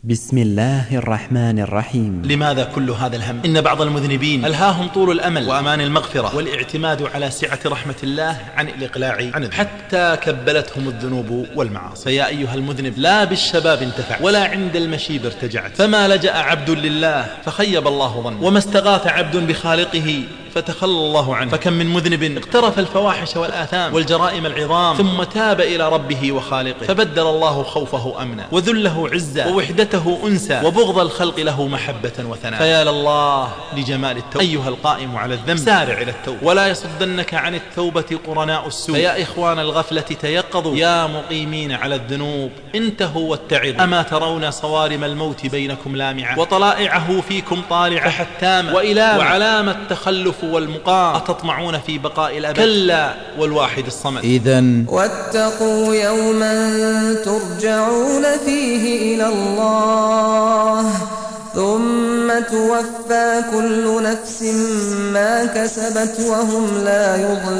بسم الله الرحمن الرحيم. لماذا كل هذا الهم؟ إن بعض المذنبين ألهاهم طول الأمل وأمان المغفرة والاعتماد على سعة رحمة الله عن الإقلاع عن الذنب، حتى كبلتهم الذنوب والمعاصي. فيا أيها المذنب، لا بالشباب انتفع ولا عند المشيب ارتجعت، فما لجأ عبد لله فخيب الله ظنه، وما استغاث عبد بخالقه فتخلى الله عنه. فكم من مذنب اقترف الفواحش والآثام والجرائم العظام ثم تاب إلى ربه وخالقه فبدل الله خوفه أمنا وذله عزا ووحدته أنسا وبغض الخلق له محبة وثناء. فيا لله لجمال التوبة. أيها القائم على الذنب، سارع إلى التوبة ولا يصدنك عن التوبة قرناء السوء. فيا إخوان الغفلة تيقظوا، يا مقيمين على الذنوب انتهوا واتعظوا. أما ترون صوارم الموت بينكم لامعة وطلائعه فيكم طالعة حتامة وإلامة وعلامة التخلف والمقام، أتطمعون في بقاء الأبد؟ كلا والواحد الصمد. إذن واتقوا يوما ترجعون فيه إلى الله ثم توفى كل نفس ما كسبت وهم لا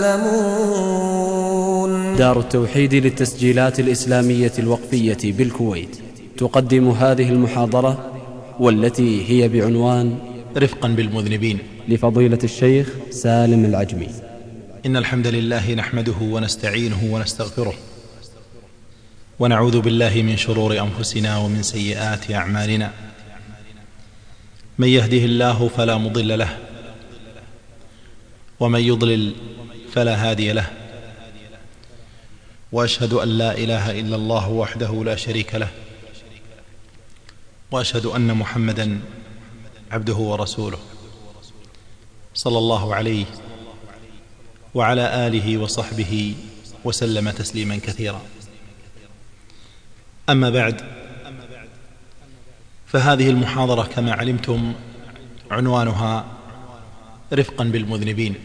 يظلمون. دار التوحيد للتسجيلات الإسلامية الوقفية بالكويت تقدم هذه المحاضرة، والتي هي بعنوان رفقا بالمذنبين، لفضيلة الشيخ سالم العجمي. إن الحمد لله نحمده ونستعينه ونستغفره، ونعوذ بالله من شرور أنفسنا ومن سيئات أعمالنا. من يهده الله فلا مضل له، ومن يضلل فلا هادي له، وأشهد أن لا إله إلا الله وحده لا شريك له، وأشهد أن محمدا عبده ورسوله صلى الله عليه وعلى آله وصحبه وسلم تسليما كثيرا. أما بعد، فهذه المحاضرة كما علمتم عنوانها رفقا بالمذنبين.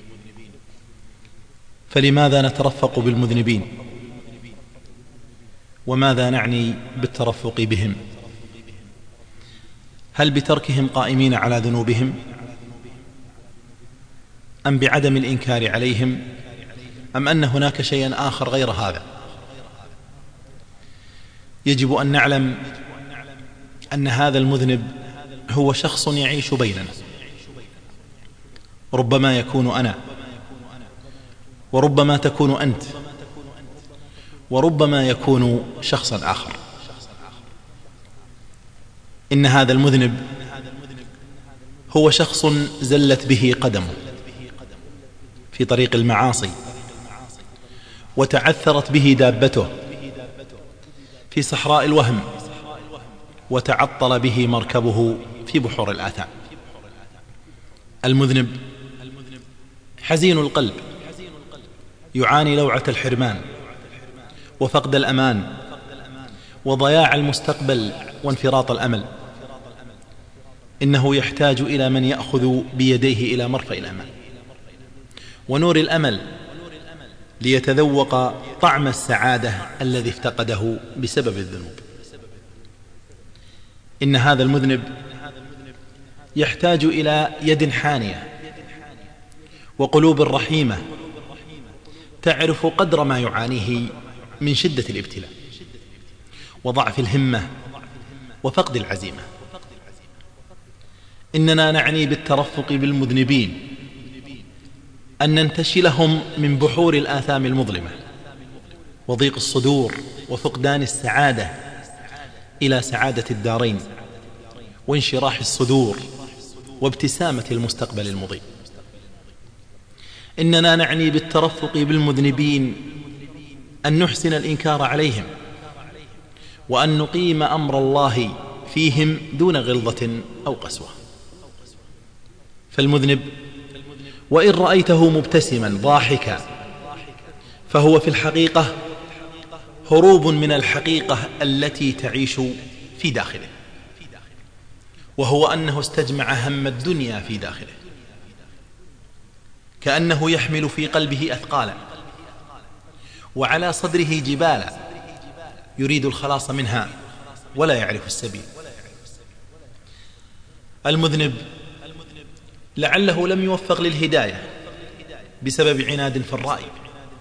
فلماذا نترفق بالمذنبين؟ وماذا نعني بالترفق بهم؟ هل بتركهم قائمين على ذنوبهم، أم بعدم الإنكار عليهم، أم أن هناك شيئا آخر غير هذا؟ يجب أن نعلم أن هذا المذنب هو شخص يعيش بيننا، ربما يكون أنا، وربما تكون أنت، وربما يكون شخصا آخر. إن هذا المذنب هو شخص زلت به قدمه في طريق المعاصي، وتعثرت به دابته في صحراء الوهم، وتعطل به مركبه في بحور الآثام. المذنب حزين القلب، يعاني لوعة الحرمان وفقد الأمان وضياع المستقبل وانفراط الأمل. إنه يحتاج إلى من يأخذ بيديه إلى مرفأ الأمان ونور الأمل ليتذوق طعم السعادة الذي افتقده بسبب الذنوب. إن هذا المذنب يحتاج إلى يد حانية وقلوب رحيمة تعرف قدر ما يعانيه من شدة الابتلاء وضعف الهمة وفقد العزيمة. إننا نعني بالترفق بالمذنبين أن ننتشلهم من بحور الآثام المظلمة وضيق الصدور وفقدان السعادة إلى سعادة الدارين وانشراح الصدور وابتسامة المستقبل المضيء. إننا نعني بالترفق بالمذنبين أن نحسن الإنكار عليهم، وأن نقيم أمر الله فيهم دون غلظة أو قسوة. فالمذنب وإن رأيته مبتسما ضاحكا فهو في الحقيقة هروب من الحقيقة التي تعيش في داخله، وهو أنه استجمع هم الدنيا في داخله، كأنه يحمل في قلبه أثقالا وعلى صدره جبالا يريد الخلاص منها ولا يعرف السبيل. المذنب لعله لم يوفق للهداية بسبب عناد في الرأي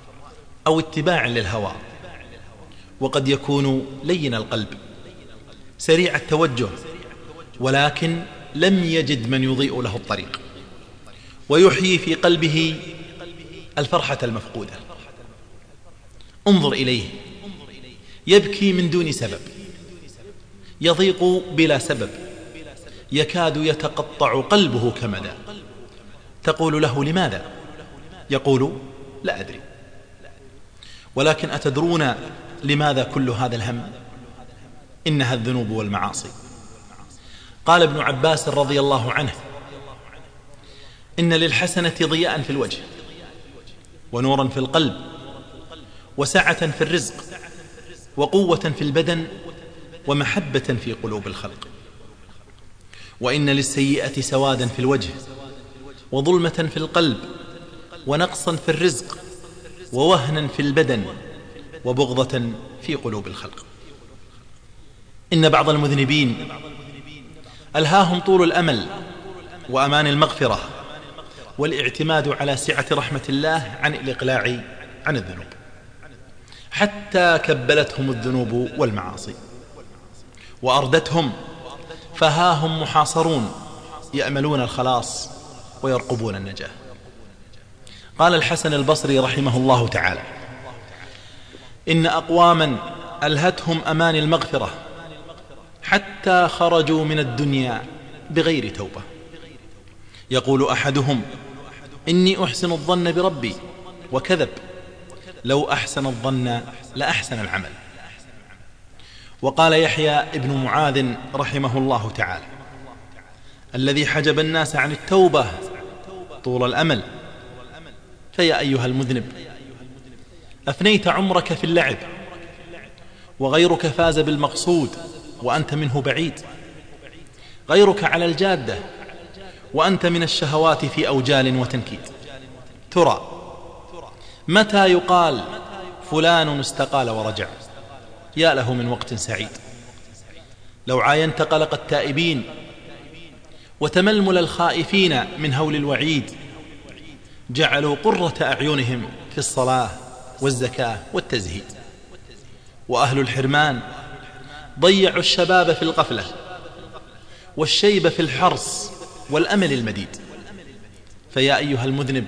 أو اتباع للهوى، وقد يكون لين القلب سريع التوجه، ولكن لم يجد من يضيء له الطريق ويحيي في قلبه الفرحة المفقودة. انظر إليه يبكي من دون سبب، يضيق بلا سبب، يكاد يتقطع قلبه كمدا. تقول له لماذا؟ يقول لا أدري. ولكن أتدرون لماذا كل هذا الهم؟ إنها الذنوب والمعاصي. قال ابن عباس رضي الله عنه: إن للحسنة ضياء في الوجه، ونورا في القلب، وسعة في الرزق، وقوة في البدن، ومحبة في قلوب الخلق. وإن للسيئة سوادا في الوجه، وظلمة في القلب، ونقصا في الرزق، ووهنا في البدن، وبغضة في قلوب الخلق. إن بعض المذنبين ألهاهم طول الأمل وأمان المغفرة والاعتماد على سعة رحمة الله عن الإقلاع عن الذنوب، حتى كبلتهم الذنوب والمعاصي وأردتهم، فهاهم محاصرون يأملون الخلاص ويرقبون النجاة. قال الحسن البصري رحمه الله تعالى: إن أقواما ألهتهم أمان المغفرة حتى خرجوا من الدنيا بغير توبة. يقول أحدهم: إني أحسن الظن بربي، وكذب، لو أحسن الظن لأحسن العمل. وقال يحيى ابن معاذ رحمه الله تعالى: الذي حجب الناس عن التوبة طول الأمل. فيا أيها المذنب، أفنيت عمرك في اللعب، وغيرك فاز بالمقصود وأنت منه بعيد. غيرك على الجادة وأنت من الشهوات في أوجال وتنكيد. ترى متى يقال فلان استقال ورجع؟ يا له من وقت سعيد. لو عاينت قلق التائبين وتململ الخائفين من هول الوعيد، جعلوا قرة أعينهم في الصلاة والزكاة والتزهيد. وأهل الحرمان ضيعوا الشباب في الغفلة، والشيب في الحرص والأمل المديد. فيا أيها المذنب،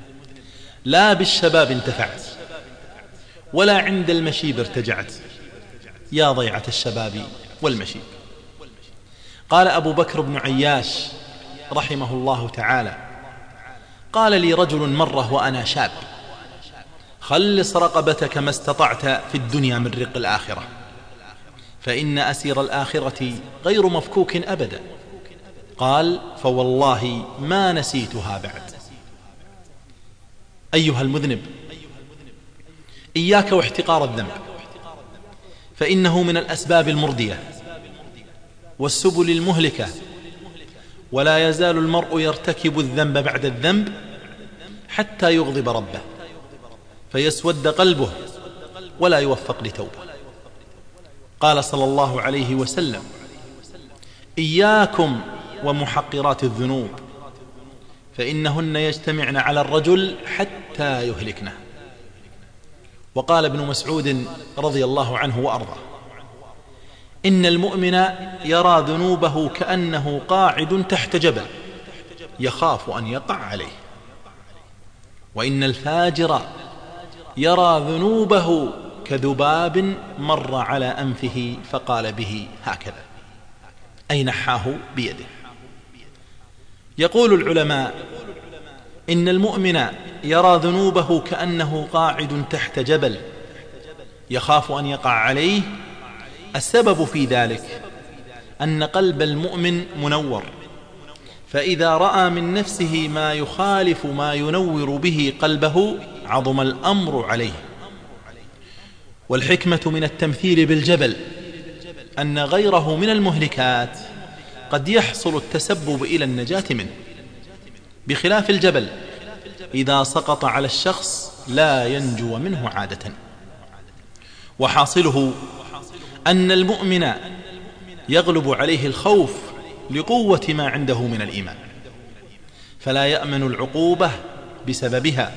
لا بالشباب انتفعت، ولا عند المشيب ارتجعت، يا ضيعة الشباب والمشيب. قال أبو بكر بن عياش رحمه الله تعالى: قال لي رجل مرة وأنا شاب: خلص رقبتك ما استطعت في الدنيا من رق الآخرة، فإن أسير الآخرة غير مفكوك أبدا. قال: فوالله ما نسيتها بعد. أيها المذنب، إياك واحتقار الذنب، فإنه من الأسباب المردية والسبل المهلكة، ولا يزال المرء يرتكب الذنب بعد الذنب حتى يغضب ربه فيسود قلبه ولا يوفق لتوبة. قال صلى الله عليه وسلم: إياكم ومحقرات الذنوب، فإنهن يجتمعن على الرجل حتى يهلكنه. وقال ابن مسعود رضي الله عنه وأرضاه: إن المؤمن يرى ذنوبه كأنه قاعد تحت جبل يخاف أن يقع عليه، وإن الفاجر يرى ذنوبه كذباب مر على أنفه فقال به هكذا، أي نحاه بيده. يقول العلماء: إن المؤمن يرى ذنوبه كأنه قاعد تحت جبل يخاف أن يقع عليه. السبب في ذلك أن قلب المؤمن منور، فإذا رأى من نفسه ما يخالف ما ينور به قلبه عظم الأمر عليه. والحكمة من التمثيل بالجبل أن غيره من المهلكات قد يحصل التسبب إلى النجاة منه، بخلاف الجبل إذا سقط على الشخص لا ينجو منه عادة. وحاصله أن المؤمن يغلب عليه الخوف لقوة ما عنده من الإيمان، فلا يأمن العقوبة بسببها.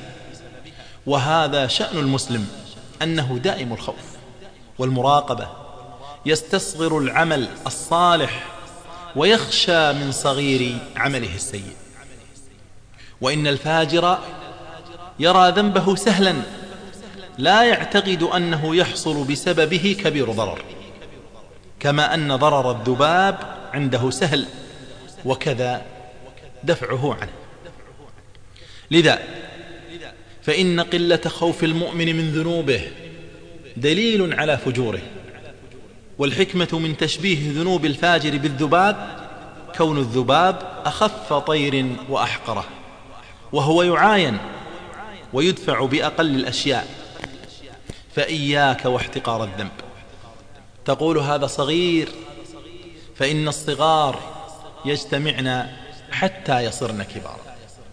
وهذا شأن المسلم، أنه دائم الخوف والمراقبة يستصغر العمل الصالح ويخشى من صغير عمله السيء. وإن الفاجر يرى ذنبه سهلا لا يعتقد أنه يحصل بسببه كبير ضرر، كما أن ضرر الذباب عنده سهل وكذا دفعه عنه. لذا فإن قلة خوف المؤمن من ذنوبه دليل على فجوره. والحكمة من تشبيه ذنوب الفاجر بالذباب كون الذباب أخف طير وأحقره، وهو يعاين ويدفع بأقل الأشياء. فإياك واحتقار الذنب. تقول هذا صغير، فإن الصغار يجتمعن حتى يصرن كبارا.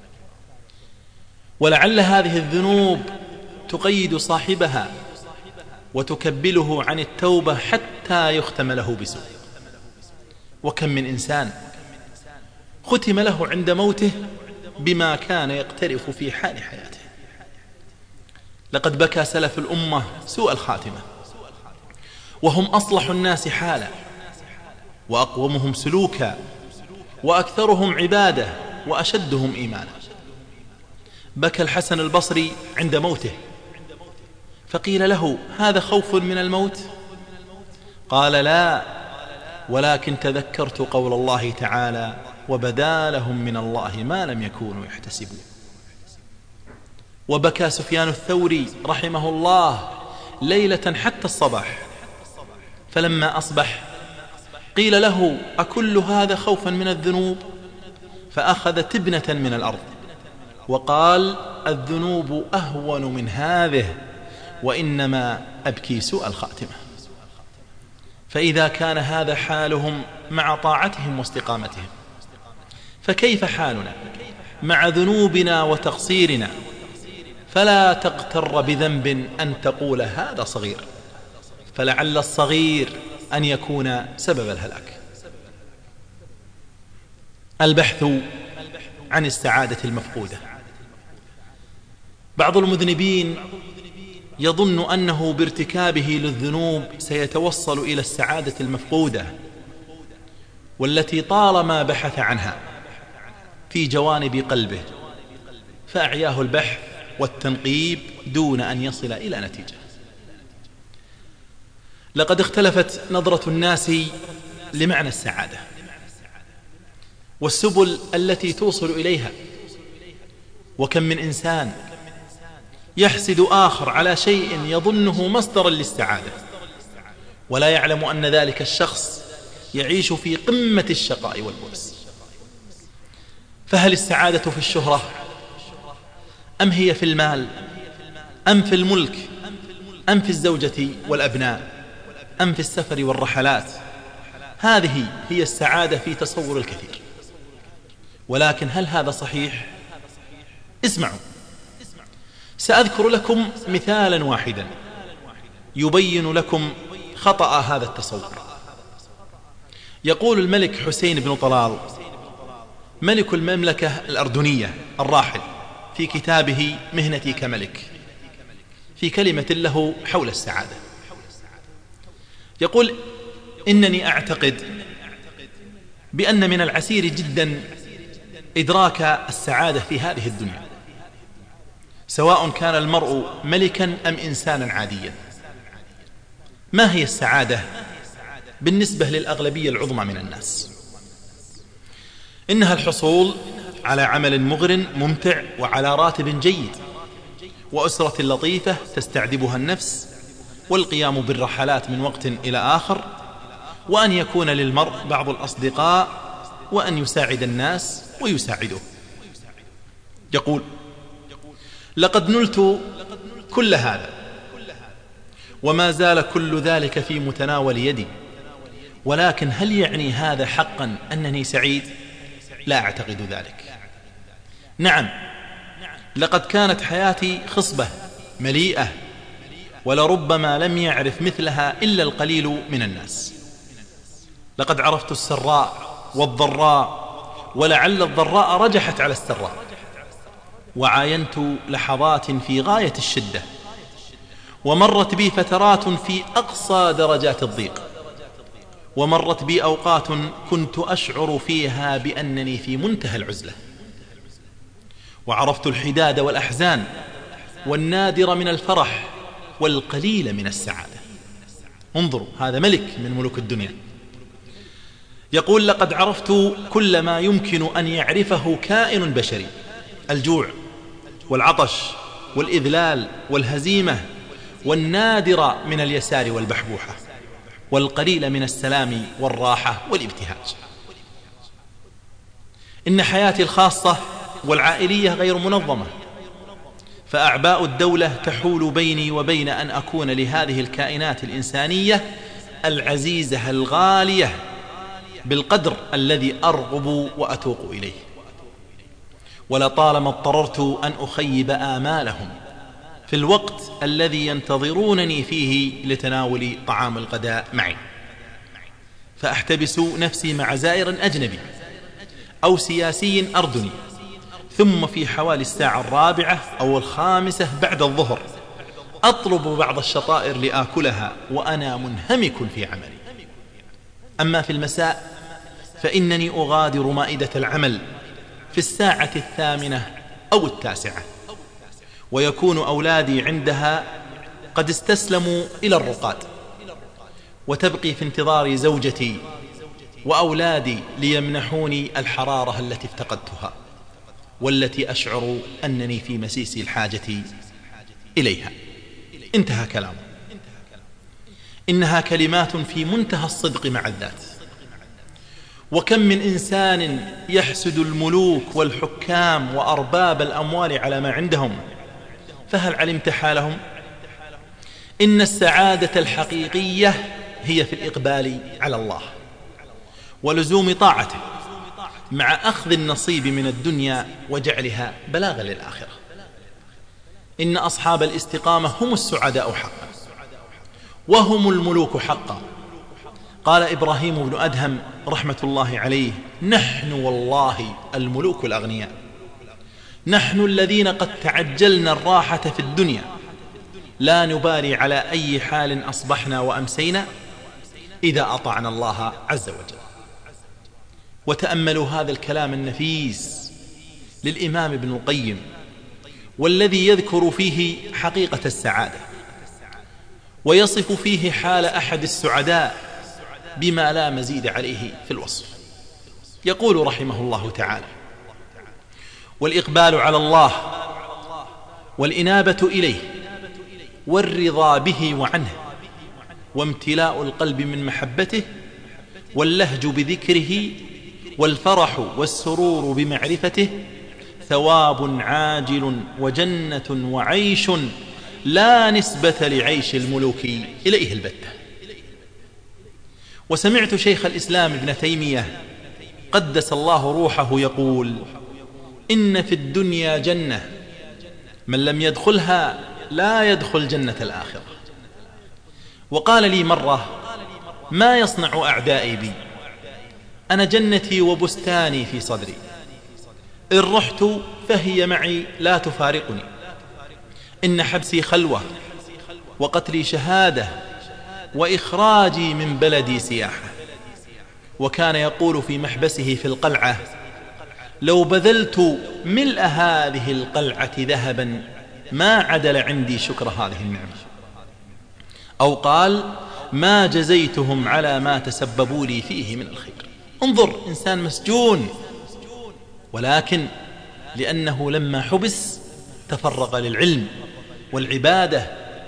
ولعل هذه الذنوب تقيد صاحبها وتكبله عن التوبة حتى يختم له بسوء. وكم من إنسان ختم له عند موته بما كان يقترف في حال حياته. لقد بكى سلف الأمة سوء الخاتمة، وهم أصلح الناس حالا وأقومهم سلوكا وأكثرهم عبادة وأشدهم إيمانا. بكى الحسن البصري عند موته، فقيل له: هذا خوف من الموت؟ قال: لا، ولكن تذكرت قول الله تعالى: وبدا لهم من الله ما لم يكونوا يحتسبون. وبكى سفيان الثوري رحمه الله ليلة حتى الصباح، فلما أصبح قيل له: أكل هذا خوفا من الذنوب؟ فأخذ تبنة من الأرض وقال: الذنوب أهون من هذه، وإنما أبكي سوء الخاتمة. فإذا كان هذا حالهم مع طاعتهم واستقامتهم، فكيف حالنا مع ذنوبنا وتقصيرنا؟ فلا تغتر بذنب أن تقول هذا صغير، فلعل الصغير أن يكون سبب الهلاك. البحث عن السعادة المفقودة. بعض المذنبين يظن أنه بارتكابه للذنوب سيتوصل إلى السعادة المفقودة، والتي طالما بحث عنها في جوانب قلبه، فأعياه البحث والتنقيب دون أن يصل إلى نتيجة. لقد اختلفت نظرة الناس لمعنى السعادة والسبل التي توصل إليها. وكم من إنسان يحسد آخر على شيء يظنه مصدرا للسعادة، ولا يعلم أن ذلك الشخص يعيش في قمة الشقاء والبؤس. فهل السعادة في الشهرة، أم هي في المال، أم في الملك، أم في الزوجة والأبناء، أم في السفر والرحلات؟ هذه هي السعادة في تصور الكثير. ولكن هل هذا صحيح؟ اسمعوا، سأذكر لكم مثالا واحدا يبين لكم خطأ هذا التصور. يقول الملك حسين بن طلال ملك المملكة الأردنية الراحل في كتابه مهنتي كملك، في كلمة له حول السعادة، يقول: إنني أعتقد بأن من العسير جدا إدراك السعادة في هذه الدنيا، سواء كان المرء ملكا أم إنسانا عاديا. ما هي السعادة بالنسبة للأغلبية العظمى من الناس؟ إنها الحصول على عمل مغر ممتع، وعلى راتب جيد، وأسرة لطيفة تستعذبها النفس، والقيام بالرحلات من وقت إلى آخر، وأن يكون للمرء بعض الأصدقاء، وأن يساعد الناس ويساعده. يقول: لقد نلت كل هذا، وما زال كل ذلك في متناول يدي، ولكن هل يعني هذا حقا أنني سعيد؟ لا أعتقد ذلك. نعم، لقد كانت حياتي خصبة مليئة، ولربما لم يعرف مثلها إلا القليل من الناس. لقد عرفت السراء والضراء، ولعل الضراء رجحت على السراء، وعاينت لحظات في غاية الشدة، ومرت بي فترات في أقصى درجات الضيق، ومرت بي أوقات كنت أشعر فيها بأنني في منتهى العزلة، وعرفت الحداد والأحزان والنادر من الفرح والقليل من السعادة. انظروا، هذا ملك من ملوك الدنيا يقول: لقد عرفت كل ما يمكن أن يعرفه كائن بشري: الجوع والعطش والإذلال والهزيمة والنادر من اليسار والبحبوحة والقليل من السلام والراحة والابتهاج. إن حياتي الخاصة والعائلية غير منظمة، فأعباء الدولة تحول بيني وبين أن أكون لهذه الكائنات الإنسانية العزيزة الغالية بالقدر الذي أرغب وأتوق إليه. ولطالما اضطررت أن أخيب آمالهم في الوقت الذي ينتظرونني فيه لتناول طعام الغداء معي، فأحتبس نفسي مع زائر أجنبي أو سياسي أردني، ثم في حوالي الساعة 4 أو 5 بعد الظهر أطلب بعض الشطائر لآكلها وأنا منهمك في عملي. أما في المساء فإنني أغادر مائدة العمل في الساعة 8 أو 9، ويكون أولادي عندها قد استسلموا إلى الرقاد، وتبقي في انتظار زوجتي وأولادي ليمنحوني الحرارة التي افتقدتها والتي أشعر أنني في مسيس الحاجة إليها. انتهى كلامه. إنها كلمات في منتهى الصدق مع الذات. وكم من إنسان يحسد الملوك والحكام وأرباب الأموال على ما عندهم، فهل علمت حالهم؟ إن السعادة الحقيقية هي في الإقبال على الله ولزوم طاعته مع أخذ النصيب من الدنيا وجعلها بلاغا للآخرة. إن أصحاب الاستقامة هم السعداء حقا وهم الملوك حقا. قال إبراهيم بن أدهم رحمة الله عليه: نحن والله الملوك الأغنياء، نحن الذين قد تعجلنا الراحة في الدنيا، لا نبالي على أي حال أصبحنا وأمسينا إذا أطعنا الله عز وجل. وتأملوا هذا الكلام النفيس للإمام ابن القيم، والذي يذكر فيه حقيقة السعادة ويصف فيه حال أحد السعداء بما لا مزيد عليه في الوصف. يقول رحمه الله تعالى: والإقبال على الله والإنابة إليه والرضا به وعنه وامتلاء القلب من محبته واللهج بذكره والفرح والسرور بمعرفته ثواب عاجل وجنة وعيش لا نسبة لعيش الملوك إليه البتة. وسمعت شيخ الإسلام ابن تيمية قدس الله روحه يقول: إن في الدنيا جنة من لم يدخلها لا يدخل جنة الآخرة. وقال لي مرة: ما يصنع أعدائي بي؟ أنا جنتي وبستاني في صدري، إن رحت فهي معي لا تفارقني، إن حبسي خلوة وقتلي شهادة وإخراجي من بلدي سياحة. وكان يقول في محبسه في القلعة: لو بذلت ملء هذه القلعة ذهبا ما عدل عندي شكر هذه النعمة. أو قال: ما جزيتهم على ما تسببوا لي فيه من الخير. انظر، إنسان مسجون، ولكن لأنه لما حبس تفرغ للعلم والعبادة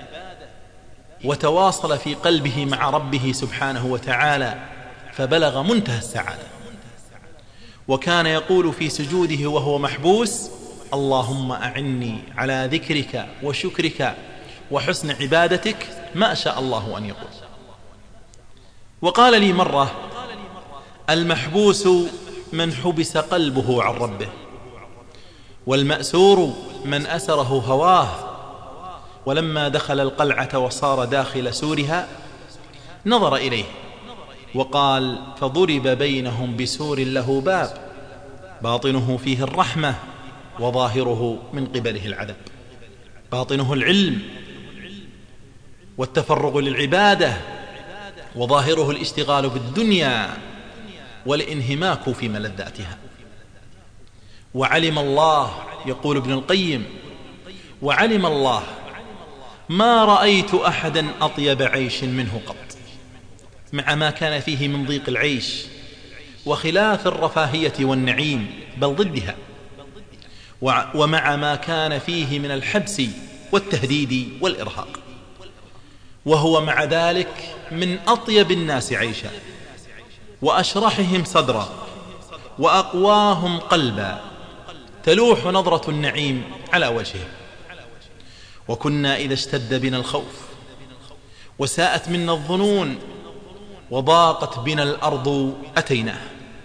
وتواصل في قلبه مع ربه سبحانه وتعالى فبلغ منتهى السعادة. وكان يقول في سجوده وهو محبوس: اللهم أعني على ذكرك وشكرك وحسن عبادتك ما شاء الله أن يقول. وقال لي مرة: المحبوس من حبس قلبه عن ربه، والمأسور من أسره هواه. ولما دخل القلعة وصار داخل سورها نظر إليه وقال: فضرب بينهم بسور له باب باطنه فيه الرحمة وظاهره من قبله العذاب. باطنه العلم والتفرغ للعبادة وظاهره الاشتغال بالدنيا والانهماك في ملذاتها. وعلم الله، يقول ابن القيم: وعلم الله ما رأيت أحدا أطيب عيش منه قط، مع ما كان فيه من ضيق العيش وخلاف الرفاهية والنعيم، بل ضدها، ومع ما كان فيه من الحبس والتهديد والإرهاق، وهو مع ذلك من أطيب الناس عيشا وأشرحهم صدرا وأقواهم قلبا، تلوح نظرة النعيم على وجهه. وكنا إذا اشتد بنا الخوف وساءت منا الظنون وضاقت بنا الأرض أتيناه،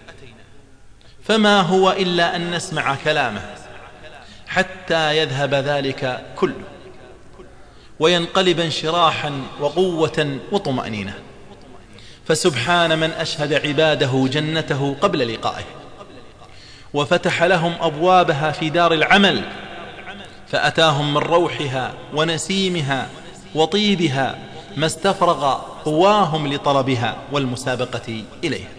فما هو إلا أن نسمع كلامه حتى يذهب ذلك كله وينقلب انشراحا وقوة وطمأنينة. فسبحان من أشهد عباده جنته قبل لقائه، وفتح لهم أبوابها في دار العمل، فأتاهم من روحها ونسيمها وطيبها ما استفرغ قواهم لطلبها والمسابقة إليها.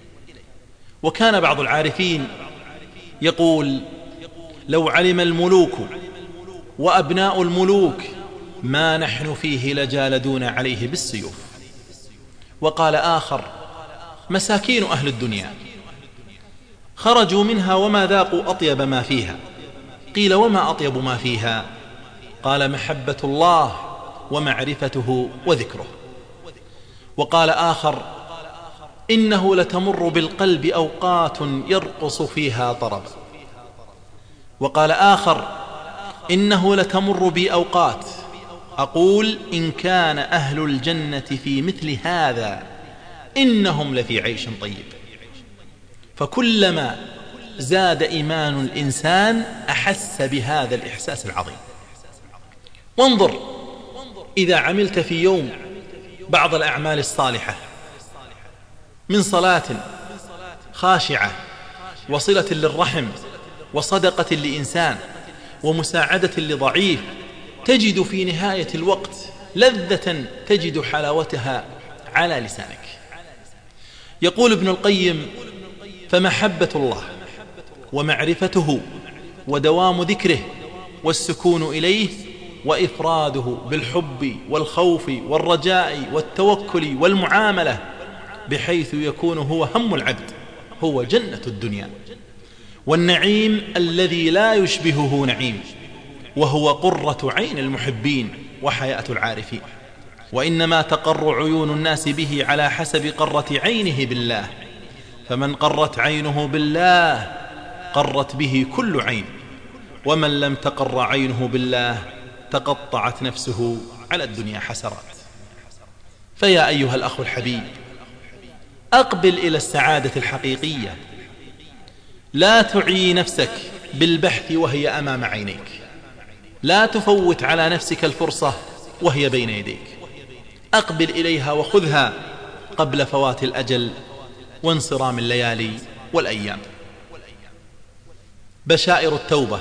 وكان بعض العارفين يقول: لو علم الملوك وأبناء الملوك ما نحن فيه لجالدونا عليه بالسيوف. وقال آخر: مساكين أهل الدنيا خرجوا منها وما ذاقوا أطيب ما فيها. قيل: وما أطيب ما فيها؟ قال: محبة الله ومعرفته وذكره. وقال آخر: إنه لتمر بالقلب أوقات يرقص فيها طرب. وقال آخر: إنه لتمر بي أوقات أقول إن كان أهل الجنة في مثل هذا إنهم لفي عيش طيب. فكلما زاد إيمان الإنسان أحس بهذا الإحساس العظيم. وانظر، إذا عملت في يوم بعض الأعمال الصالحة من صلاة خاشعة وصلة للرحم وصدقة لإنسان ومساعدة لضعيف، تجد في نهاية الوقت لذة تجد حلاوتها على لسانك. يقول ابن القيم: فمحبة الله ومعرفته ودوام ذكره والسكون إليه وإفراده بالحب والخوف والرجاء والتوكل والمعاملة بحيث يكون هو هم العبد، هو جنة الدنيا والنعيم الذي لا يشبهه نعيم، وهو قرة عين المحبين وحياة العارفين. وإنما تقر عيون الناس به على حسب قرة عينه بالله، فمن قرت عينه بالله قرت به كل عين، ومن لم تقر عينه بالله تقطعت نفسه على الدنيا حسرات. فيا أيها الأخ الحبيب، أقبل إلى السعادة الحقيقية، لا تعي نفسك بالبحث وهي أمام عينيك، لا تفوت على نفسك الفرصة وهي بين يديك، أقبل إليها وخذها قبل فوات الأجل وانصرام الليالي والأيام. بشائر التوبة.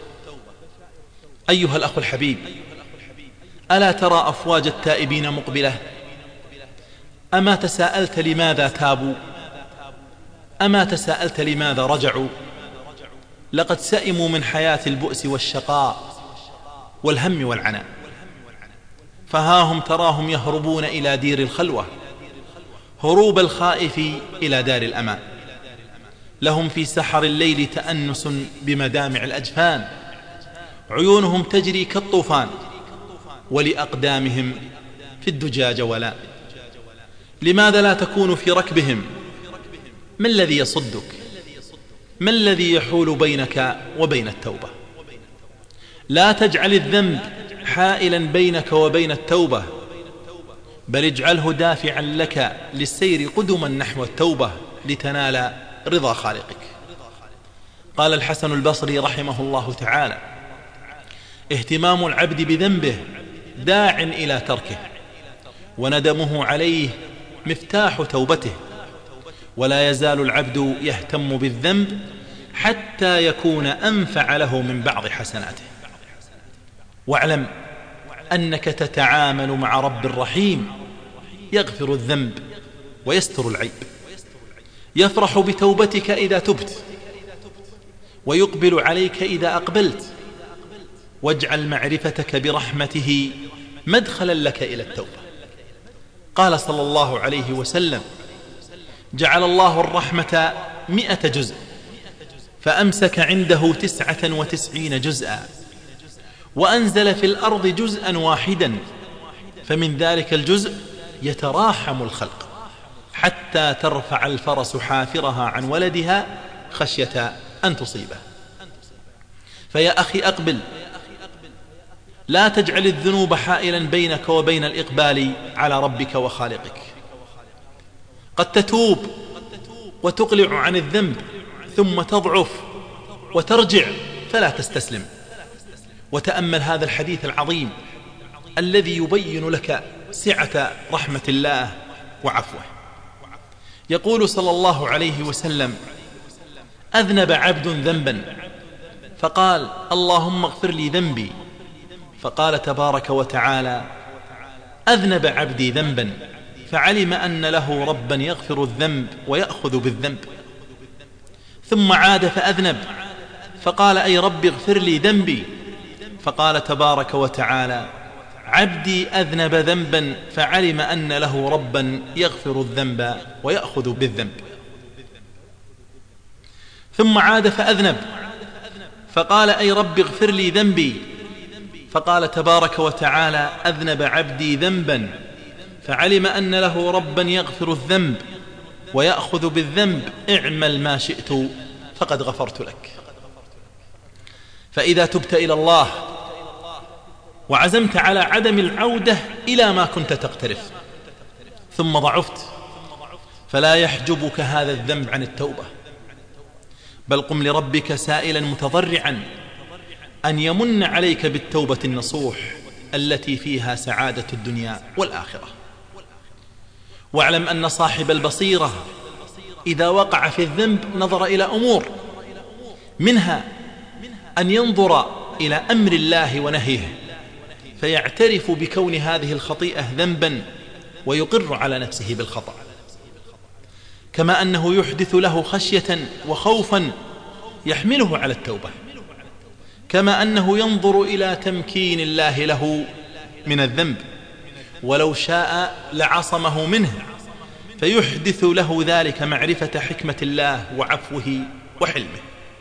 أيها الأخ الحبيب، ألا ترى أفواج التائبين مقبلة؟ أما تساءلت لماذا تابوا؟ أما تساءلت لماذا رجعوا؟ لقد سئموا من حياة البؤس والشقاء والهم والعناء، فهاهم تراهم يهربون إلى دير الخلوة هروب الخائف إلى دار الأمان. لهم في سحر الليل تأنس بمدامع الأجفان، عيونهم تجري كالطوفان، ولأقدامهم في الدجى جولان. لماذا لا تكون في ركبهم؟ ما الذي يصدك؟ ما الذي يحول بينك وبين التوبة؟ لا تجعل الذنب حائلا بينك وبين التوبة، بل اجعله دافعا لك للسير قدما نحو التوبة لتنال رضا خالقك. قال الحسن البصري رحمه الله تعالى: اهتمام العبد بذنبه داع إلى تركه، وندمه عليه مفتاح توبته، ولا يزال العبد يهتم بالذنب حتى يكون أنفع له من بعض حسناته. واعلم أنك تتعامل مع رب رحيم يغفر الذنب ويستر العيب، يفرح بتوبتك إذا تبت، ويقبل عليك إذا أقبلت، واجعل معرفتك برحمته مدخلا لك إلى التوبة. قال صلى الله عليه وسلم: جعل الله الرحمة 100 جزء، فأمسك عنده 99 جزءا، وأنزل في الأرض جزءا واحدا، فمن ذلك الجزء يتراحم الخلق حتى ترفع الفرس حافرها عن ولدها خشية أن تصيبه. فيا أخي أقبل، لا تجعل الذنوب حائلا بينك وبين الإقبال على ربك وخالقك. قد تتوب وتقلع عن الذنب ثم تضعف وترجع، فلا تستسلم. وتأمل هذا الحديث العظيم الذي يبين لك سعة رحمة الله وعفوه. يقول صلى الله عليه وسلم: أذنب عبد ذنبا فقال: اللهم اغفر لي ذنبي، فقال تبارك وتعالى: أذنب عبدي ذنبا فعلم أن له ربا يغفر الذنب ويأخذ بالذنب. ثم عاد فأذنب فقال: أي رب اغفر لي ذنبي، فقال تبارك وتعالى: عبدي أذنب ذنبا فعلم أن له ربا يغفر الذنب ويأخذ بالذنب. ثم عاد فأذنب فقال: أي رب اغفر لي ذنبي، فقال تبارك وتعالى: أذنب عبدي ذنبا فعلم أن له ربا يغفر الذنب ويأخذ بالذنب، اعمل ما شئت فقد غفرت لك. فإذا تبت إلى الله وعزمت على عدم العودة إلى ما كنت تقترف ثم ضعفت، فلا يحجبك هذا الذنب عن التوبة، بل قم لربك سائلا متضرعا أن يمن عليك بالتوبة النصوح التي فيها سعادة الدنيا والآخرة. واعلم أن صاحب البصيرة إذا وقع في الذنب نظر إلى أمور، منها أن ينظر إلى أمر الله ونهيه فيعترف بكون هذه الخطيئة ذنبا ويقر على نفسه بالخطأ، كما أنه يحدث له خشية وخوفا يحمله على التوبة، كما أنه ينظر إلى تمكين الله له من الذنب ولو شاء لعصمه منه، فيحدث له ذلك معرفة حكمة الله وعفوه وحلمه.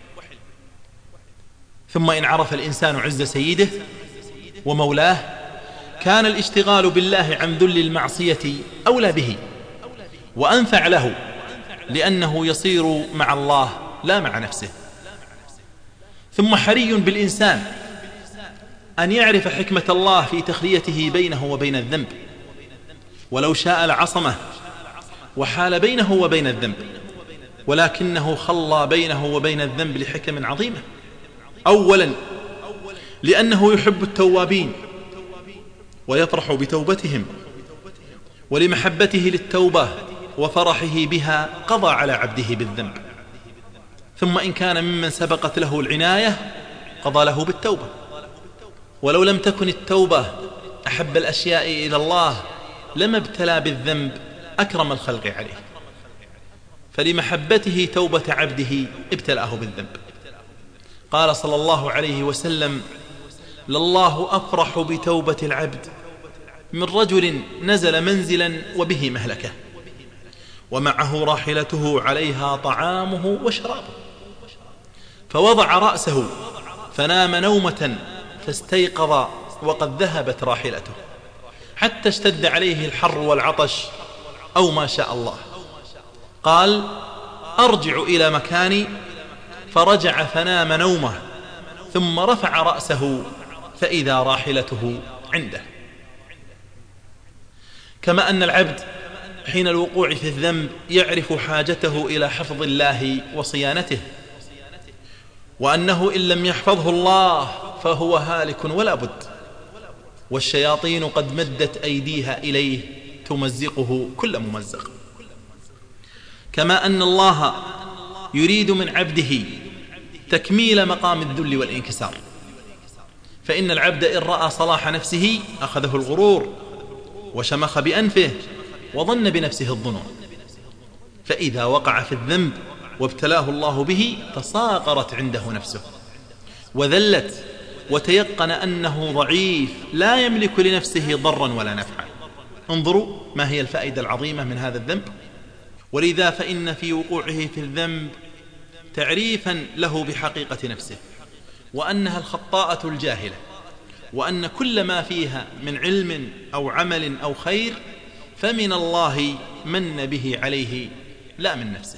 ثم إن عرف الإنسان عز سيده ومولاه كان الاشتغال بالله عن ذل المعصية أولى به وأنفع له، لأنه يصير مع الله لا مع نفسه. ثم حري بالإنسان أن يعرف حكمة الله في تخليته بينه وبين الذنب، ولو شاء لعصمه وحال بينه وبين الذنب، ولكنه خلى بينه وبين الذنب لحكم عظيمة. أولا لأنه يحب التوابين ويفرح بتوبتهم، ولمحبته للتوبة وفرحه بها قضى على عبده بالذنب. ثم إن كان ممن سبقت له العناية قضى له بالتوبة، ولو لم تكن التوبة أحب الأشياء إلى الله لما ابتلى بالذنب أكرم الخلق عليه، فلمحبته توبة عبده ابتلاه بالذنب. قال صلى الله عليه وسلم: لله أفرح بتوبة العبد من رجل نزل منزلا وبه مهلكة ومعه راحلته عليها طعامه وشرابه، فوضع رأسه فنام نومة فاستيقظ وقد ذهبت راحلته، حتى اشتد عليه الحر والعطش أو ما شاء الله. قال: أرجع إلى مكاني، فرجع فنام نومه، ثم رفع رأسه فإذا راحلته عنده. كما أن العبد حين الوقوع في الذنب يعرف حاجته إلى حفظ الله وصيانته، وأنه إن لم يحفظه الله فهو هالك ولا بد، والشياطين قد مدت أيديها إليه تمزقه كل ممزق. كما أن الله يريد من عبده تكميل مقام الذل والانكسار، فإن العبد إن رأى صلاح نفسه أخذه الغرور وشمخ بأنفه وظن بنفسه الظنون، فإذا وقع في الذنب وابتلاه الله به تصاغرت عنده نفسه وذلت، وتيقن أنه ضعيف لا يملك لنفسه ضرا ولا نفعا. انظروا ما هي الفائدة العظيمة من هذا الذنب. ولذا فإن في وقوعه في الذنب تعريفا له بحقيقة نفسه، وأنها الخطاءة الجاهلة، وأن كل ما فيها من علم أو عمل أو خير فمن الله من به عليه لا من نفسه.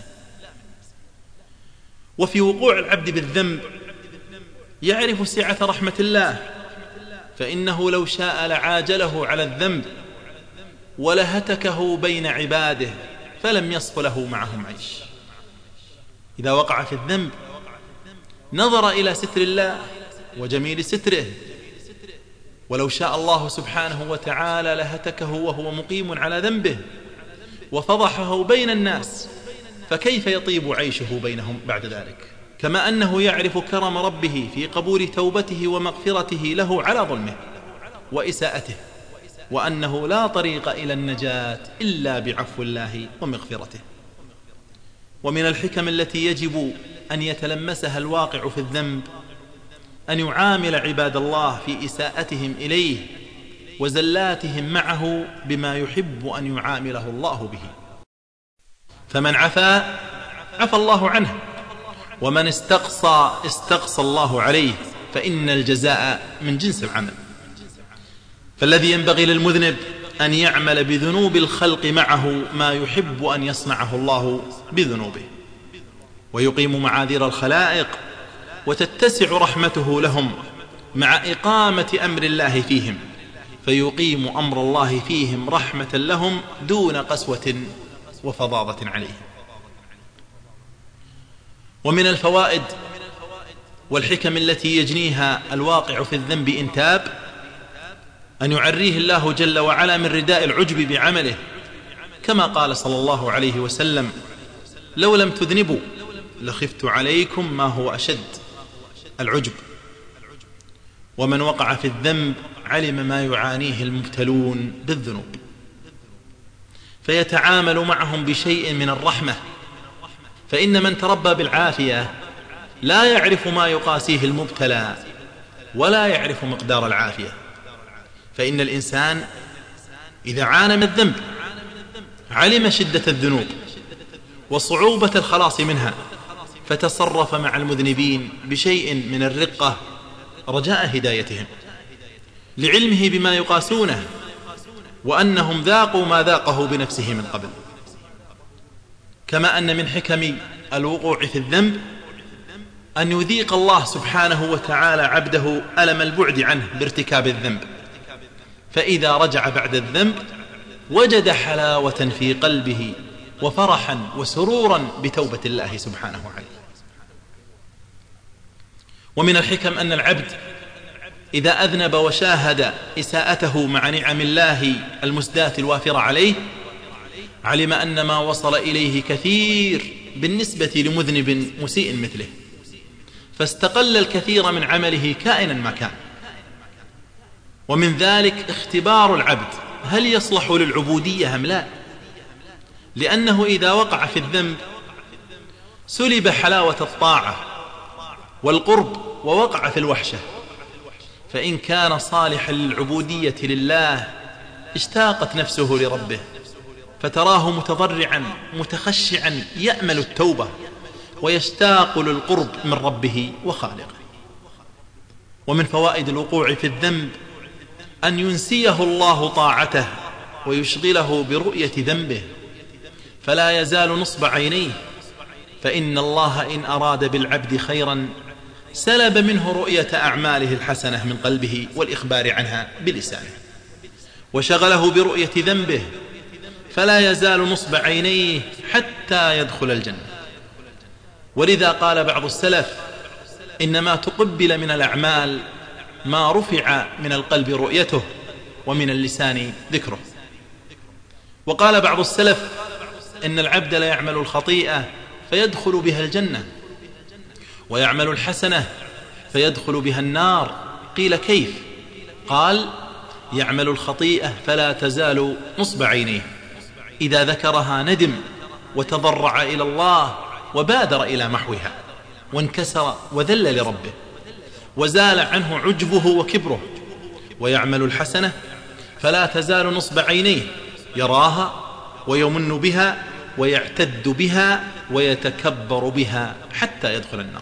وفي وقوع العبد بالذنب يعرف سعة رحمة الله، فإنه لو شاء لعاجله على الذنب ولهتكه بين عباده فلم يصف له معهم عيش. إذا وقع في الذنب نظر إلى ستر الله وجميل ستره، ولو شاء الله سبحانه وتعالى لهتكه وهو مقيم على ذنبه وفضحه بين الناس، فكيف يطيب عيشه بينهم بعد ذلك؟ كما أنه يعرف كرم ربه في قبول توبته ومغفرته له على ظلمه وإساءته، وأنه لا طريق إلى النجاة إلا بعفو الله ومغفرته. ومن الحكم التي يجب أن يتلمسها الواقع في الذنب أن يعامل عباد الله في إساءتهم إليه وزلاتهم معه بما يحب أن يعامله الله به. فمن عفا عفى الله عنه، ومن استقصى الله عليه، فإن الجزاء من جنس العمل. فالذي ينبغي للمذنب أن يعمل بذنوب الخلق معه ما يحب أن يصنعه الله بذنوبه، ويقيم معاذير الخلائق وتتسع رحمته لهم مع إقامة أمر الله فيهم، فيقيم أمر الله فيهم رحمة لهم دون قسوة وفظاظة عليهم. ومن الفوائد والحكم التي يجنيها الواقع في الذنب إن تاب أن يعريه الله جل وعلا من رداء العجب بعمله، كما قال صلى الله عليه وسلم: لو لم تذنبوا لخفت عليكم ما هو أشد العجب. ومن وقع في الذنب علم ما يعانيه المبتلون بالذنوب، فيتعامل معهم بشيء من الرحمة، فإن من تربى بالعافية لا يعرف ما يقاسيه المبتلى ولا يعرف مقدار العافية. فإن الإنسان إذا عانى من الذنب علم شدة الذنوب وصعوبة الخلاص منها، فتصرف مع المذنبين بشيء من الرقة رجاء هدايتهم، لعلمه بما يقاسونه وأنهم ذاقوا ما ذاقه بنفسه من قبل. كما أن من حكم الوقوع في الذنب أن يذيق الله سبحانه وتعالى عبده ألم البعد عنه بارتكاب الذنب، فإذا رجع بعد الذنب وجد حلاوة في قلبه وفرحا وسرورا بتوبة الله سبحانه عليه. ومن الحكم أن العبد إذا أذنب وشاهد إساءته مع نعم الله المسداة الوافرة عليه علم أن ما وصل إليه كثير بالنسبة لمذنب مسيء مثله، فاستقل الكثير من عمله كائنا ما كان. ومن ذلك اختبار العبد هل يصلح للعبودية أم لا، لأنه إذا وقع في الذنب سلب حلاوة الطاعة والقرب ووقع في الوحشة، فإن كان صالحا للعبودية لله اشتاقت نفسه لربه، فتراه متضرعا متخشعا يأمل التوبة ويشتاق للقرب من ربه وخالقه. ومن فوائد الوقوع في الذنب أن ينسيه الله طاعته ويشغله برؤية ذنبه، فلا يزال نصب عينيه، فإن الله إن أراد بالعبد خيرا سلب منه رؤية أعماله الحسنة من قلبه والإخبار عنها بلسانه، وشغله برؤية ذنبه، فلا يزال نصب عينيه حتى يدخل الجنة. ولذا قال بعض السلف: إنما تقبل من الأعمال ما رفع من القلب رؤيته ومن اللسان ذكره. وقال بعض السلف: إن العبد لا يعمل الخطيئة فيدخل بها الجنة، ويعمل الحسنة فيدخل بها النار. قيل: كيف؟ قال: يعمل الخطيئة فلا تزال نصب عينيه، إذا ذكرها ندم وتضرع إلى الله وبادر إلى محوها، وانكسر وذل لربه، وزال عنه عجبه وكبره، ويعمل الحسنة فلا تزال نصب عينيه يراها ويمن بها ويعتد بها ويتكبر بها حتى يدخل النار.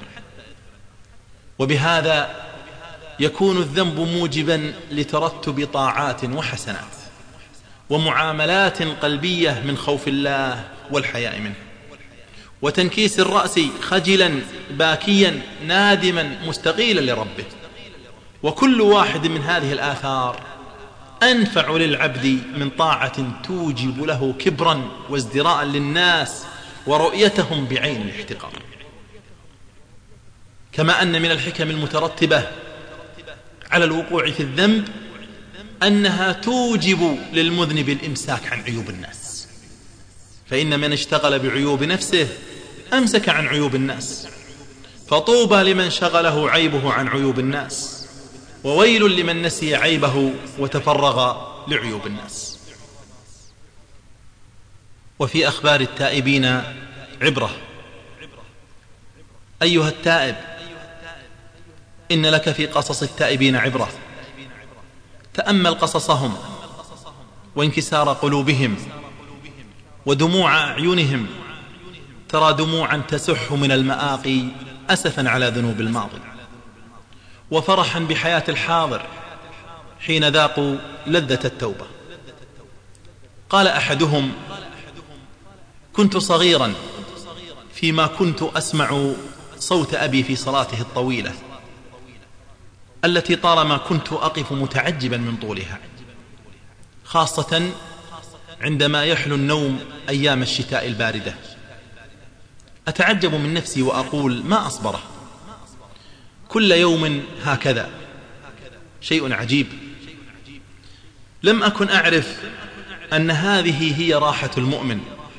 وبهذا يكون الذنب موجبا لترتب طاعات وحسنات ومعاملات قلبية من خوف الله والحياء منه، وتنكيس الرأس خجلا باكيا نادما مستقيلا لربه. وكل واحد من هذه الآثار أنفع للعبد من طاعة توجب له كبرا وازدراء للناس ورؤيتهم بعين الاحتقار. كما أن من الحكم المترتبة على الوقوع في الذنب أنها توجب للمذنب الإمساك عن عيوب الناس، فإن من اشتغل بعيوب نفسه أمسك عن عيوب الناس، فطوبى لمن شغله عيبه عن عيوب الناس، وويل لمن نسي عيبه وتفرغ لعيوب الناس. وفي أخبار التائبين عبرة. أيها التائب، إن لك في قصص التائبين عبرة. تأمل قصصهم وانكسار قلوبهم ودموع أعينهم، ترى دموعا تسح من المآقي أسفا على ذنوب الماضي، وفرحا بحياة الحاضر حين ذاقوا لذة التوبة. قال أحدهم: كنت صغيرا فيما كنت أسمع صوت أبي في صلاته الطويلة التي طالما كنت أقف متعجبا من طولها، خاصة عندما يحلو النوم أيام الشتاء الباردة. أتعجب من نفسي وأقول: ما أصبره، كل يوم هكذا، شيء عجيب. لم أكن أعرف أن هذه هي راحة المؤمن.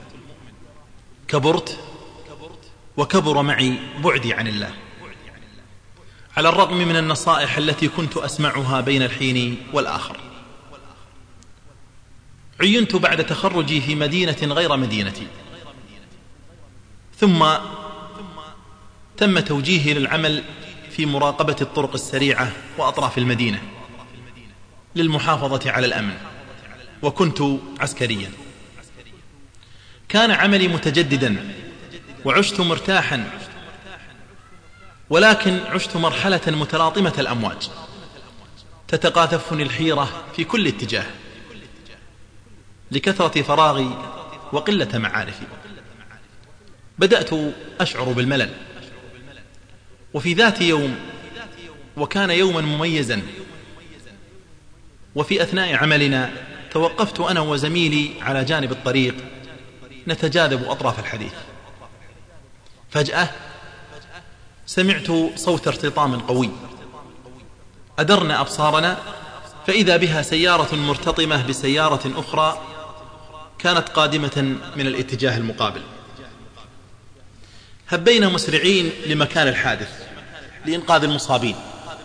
كبرت وكبر معي بعدي عن الله، على الرغم من النصائح التي كنت أسمعها بين الحين والآخر. عينت بعد تخرجي في مدينة غير مدينتي، ثم تم توجيهي للعمل في مراقبة الطرق السريعة وأطراف المدينة للمحافظة على الأمن، وكنت عسكريا. كان عملي متجددا وعشت مرتاحا، ولكن عشت مرحلة متلاطمة الأمواج تتقاذفني الحيرة في كل اتجاه لكثرة فراغي وقلة معارفي. بدأت أشعر بالملل. وفي ذات يوم، وكان يوما مميزا، وفي أثناء عملنا توقفت أنا وزميلي على جانب الطريق نتجاذب أطراف الحديث. فجأة سمعت صوت ارتطام قوي، أدرنا أبصارنا فإذا بها سيارة مرتطمة بسيارة أخرى كانت قادمة من الاتجاه المقابل. هبينا مسرعين لمكان الحادث لإنقاذ المصابين.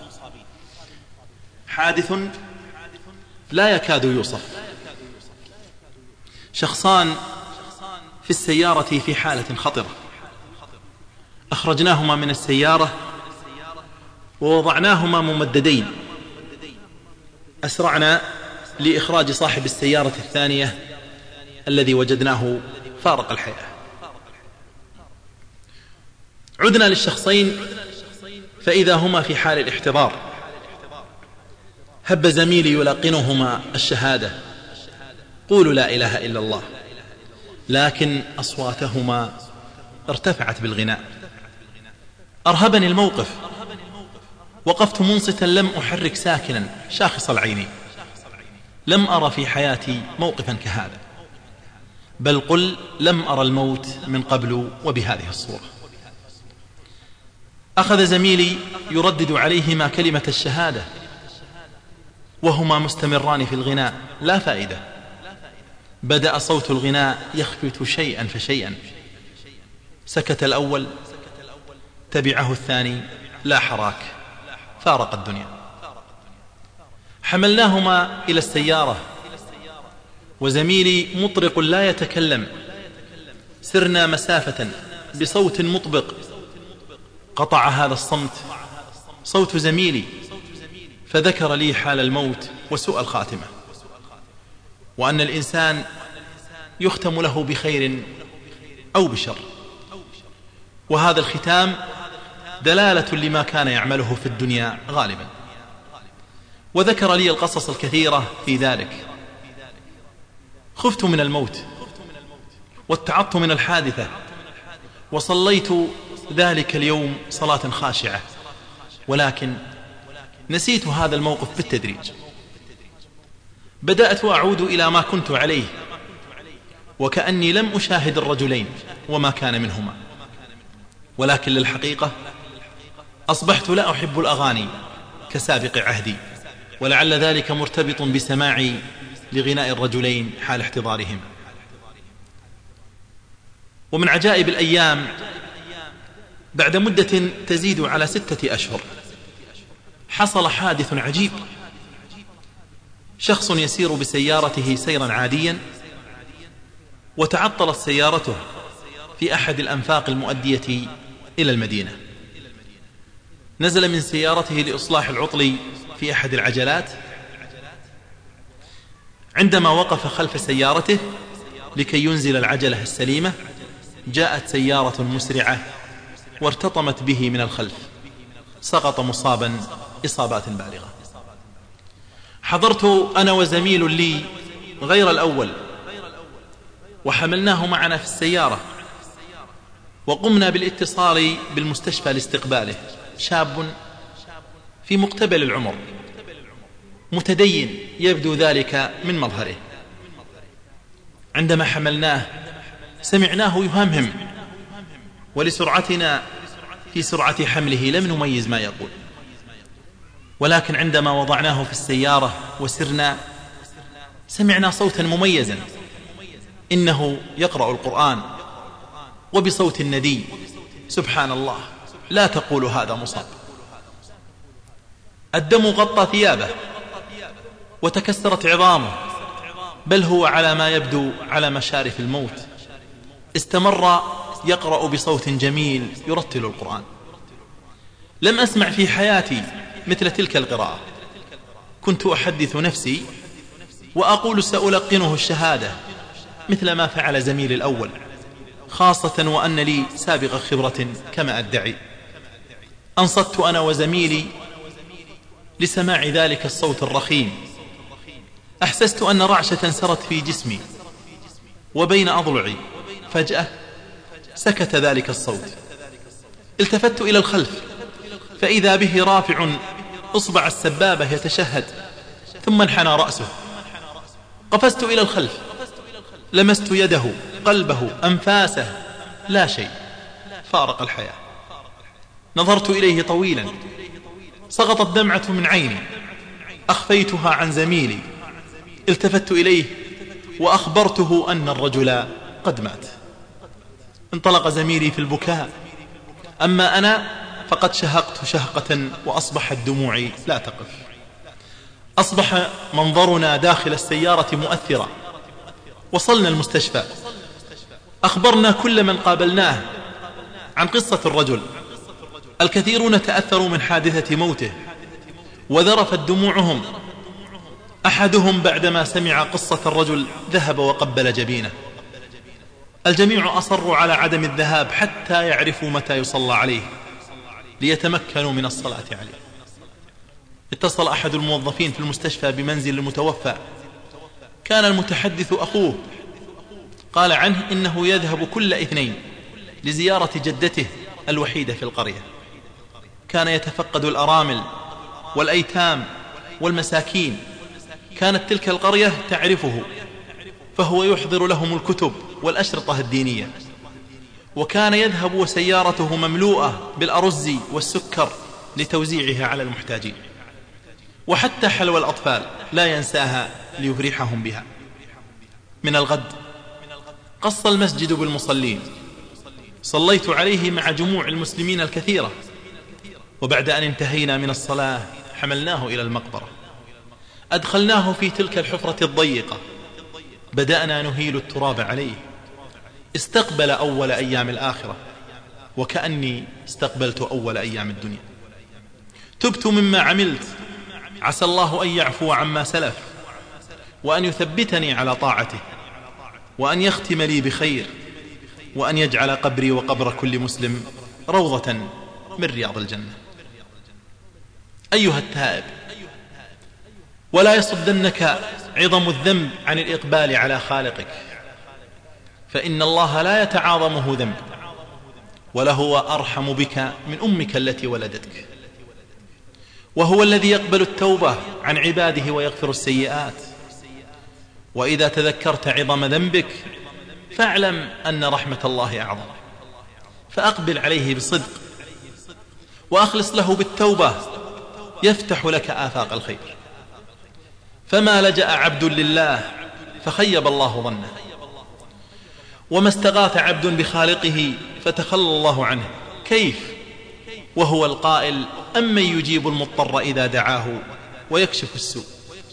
حادث لا يكاد يوصف. شخصان في السيارة في حالة خطرة، أخرجناهما من السيارة ووضعناهما ممددين. أسرعنا لإخراج صاحب السيارة الثانية الذي وجدناه فارق الحياة. عدنا للشخصين فإذا هما في حال الاحتضار. هب زميلي يلقنهما الشهادة: قولوا لا إله إلا الله. لكن أصواتهما ارتفعت بالغناء. أرهبني الموقف، وقفت منصتا لم أحرك ساكنا شاخص العين. لم أرى في حياتي موقفا كهذا، بل قل لم أرى الموت من قبل وبهذه الصورة. أخذ زميلي يردد عليهما كلمة الشهادة وهما مستمران في الغناء، لا فائدة. بدأ صوت الغناء يخفت شيئا فشيئا. سكت الأول، تبعه الثاني، لا حراك، فارق الدنيا. حملناهما إلى السيارة وزميلي مطرق لا يتكلم. سرنا مسافة بصوت مطبق، قطع هذا الصمت صوت زميلي، فذكر لي حال الموت وسوء الخاتمة، وأن الإنسان يختم له بخير أو بشر، وهذا الختام دلالة لما كان يعمله في الدنيا غالبا. وذكر لي القصص الكثيرة في ذلك. خفت من الموت واتعظت من الحادثة، وصليت ذلك اليوم صلاة خاشعة، ولكن نسيت هذا الموقف بالتدريج. بدأت أعود إلى ما كنت عليه، وكأني لم أشاهد الرجلين وما كان منهما، ولكن للحقيقة أصبحت لا أحب الأغاني كسابق عهدي، ولعل ذلك مرتبط بسماعي لغناء الرجلين حال احتضارهم. ومن عجائب الأيام، بعد مدة تزيد على 6 أشهر، حصل حادث عجيب. شخص يسير بسيارته سيرا عاديا، وتعطلت سيارته في أحد الأنفاق المؤدية إلى المدينة. نزل من سيارته لإصلاح العطل في أحد العجلات. عندما وقف خلف سيارته لكي ينزل العجلة السليمة، جاءت سيارة مسرعة وارتطمت به من الخلف، سقط مصابا إصابات بالغة. حضرت أنا وزميل لي غير الأول، وحملناه معنا في السيارة، وقمنا بالاتصال بالمستشفى لاستقباله. شاب في مقتبل العمر، متدين يبدو ذلك من مظهره. عندما حملناه سمعناه يهمهم، ولسرعتنا في سرعة حمله لم نميز ما يقول، ولكن عندما وضعناه في السيارة وسرنا سمعنا صوتا مميزا، إنه يقرأ القرآن وبصوت ندي. سبحان الله، لا تقول هذا مصاب. الدم غطى ثيابه وتكسرت عظامه، بل هو على ما يبدو على مشارف الموت. استمر يقرأ بصوت جميل يرتل القرآن. لم أسمع في حياتي مثل تلك القراءة. كنت أحدث نفسي وأقول سألقنه الشهادة مثل ما فعل زميلي الأول، خاصة وأن لي سابقة خبرة كما أدعي. أنصت أنا وزميلي لسماع ذلك الصوت الرخيم. أحسست أن رعشة سرت في جسمي وبين أضلعي. فجأة سكت ذلك الصوت. التفت إلى الخلف، فإذا به رافع إصبع السبابة يتشهد، ثم انحنى رأسه. قفزت إلى الخلف، لمست يده، قلبه، أنفاسه، لا شيء، فارق الحياة. نظرت إليه طويلا، سقطت دمعة من عيني، أخفيتها عن زميلي. التفت إليه وأخبرته أن الرجل قد مات. انطلق زميلي في البكاء، أما أنا فقد شهقت شهقة وأصبحت دموعي لا تقف. أصبح منظرنا داخل السيارة مؤثرا. وصلنا المستشفى، أخبرنا كل من قابلناه عن قصة الرجل. الكثيرون تأثروا من حادثة موته وذرفت دموعهم. أحدهم بعدما سمع قصة الرجل ذهب وقبل جبينه. الجميع أصروا على عدم الذهاب حتى يعرفوا متى يصلى عليه ليتمكنوا من الصلاة عليه. اتصل أحد الموظفين في المستشفى بمنزل المتوفى. كان المتحدث أخوه. قال عنه إنه يذهب كل اثنين لزيارة جدته الوحيدة في القرية. كان يتفقد الأرامل والأيتام والمساكين. كانت تلك القرية تعرفه، فهو يحضر لهم الكتب والأشرطة الدينية. وكان يذهب وسيارته مملوءة بالأرز والسكر لتوزيعها على المحتاجين، وحتى حلوى الأطفال لا ينساها ليفرحهم بها. من الغد قص المسجد بالمصلين. صليت عليه مع جموع المسلمين الكثيرة، وبعد أن انتهينا من الصلاة حملناه إلى المقبرة. أدخلناه في تلك الحفرة الضيقة، بدأنا نهيل التراب عليه. استقبل أول أيام الآخرة وكأني استقبلت أول أيام الدنيا. تبت مما عملت، عسى الله أن يعفو عما سلف، وأن يثبتني على طاعته، وأن يختم لي بخير، وأن يجعل قبري وقبر كل مسلم روضة من رياض الجنة. أيها التائب، ولا يصدنك عظم الذنب عن الإقبال على خالقك، فإن الله لا يتعاظمه ذنب، ولهو أرحم بك من أمك التي ولدتك، وهو الذي يقبل التوبة عن عباده ويغفر السيئات. وإذا تذكرت عظم ذنبك فاعلم أن رحمة الله أعظم، فأقبل عليه بصدق وأخلص له بالتوبة، يفتح لك آفاق الخير. فما لجأ عبد لله فخيب الله ظنه، وما استغاث عبد بخالقه فتخلى الله عنه. كيف وهو القائل: أمن يجيب المضطر إذا دعاه ويكشف السوء.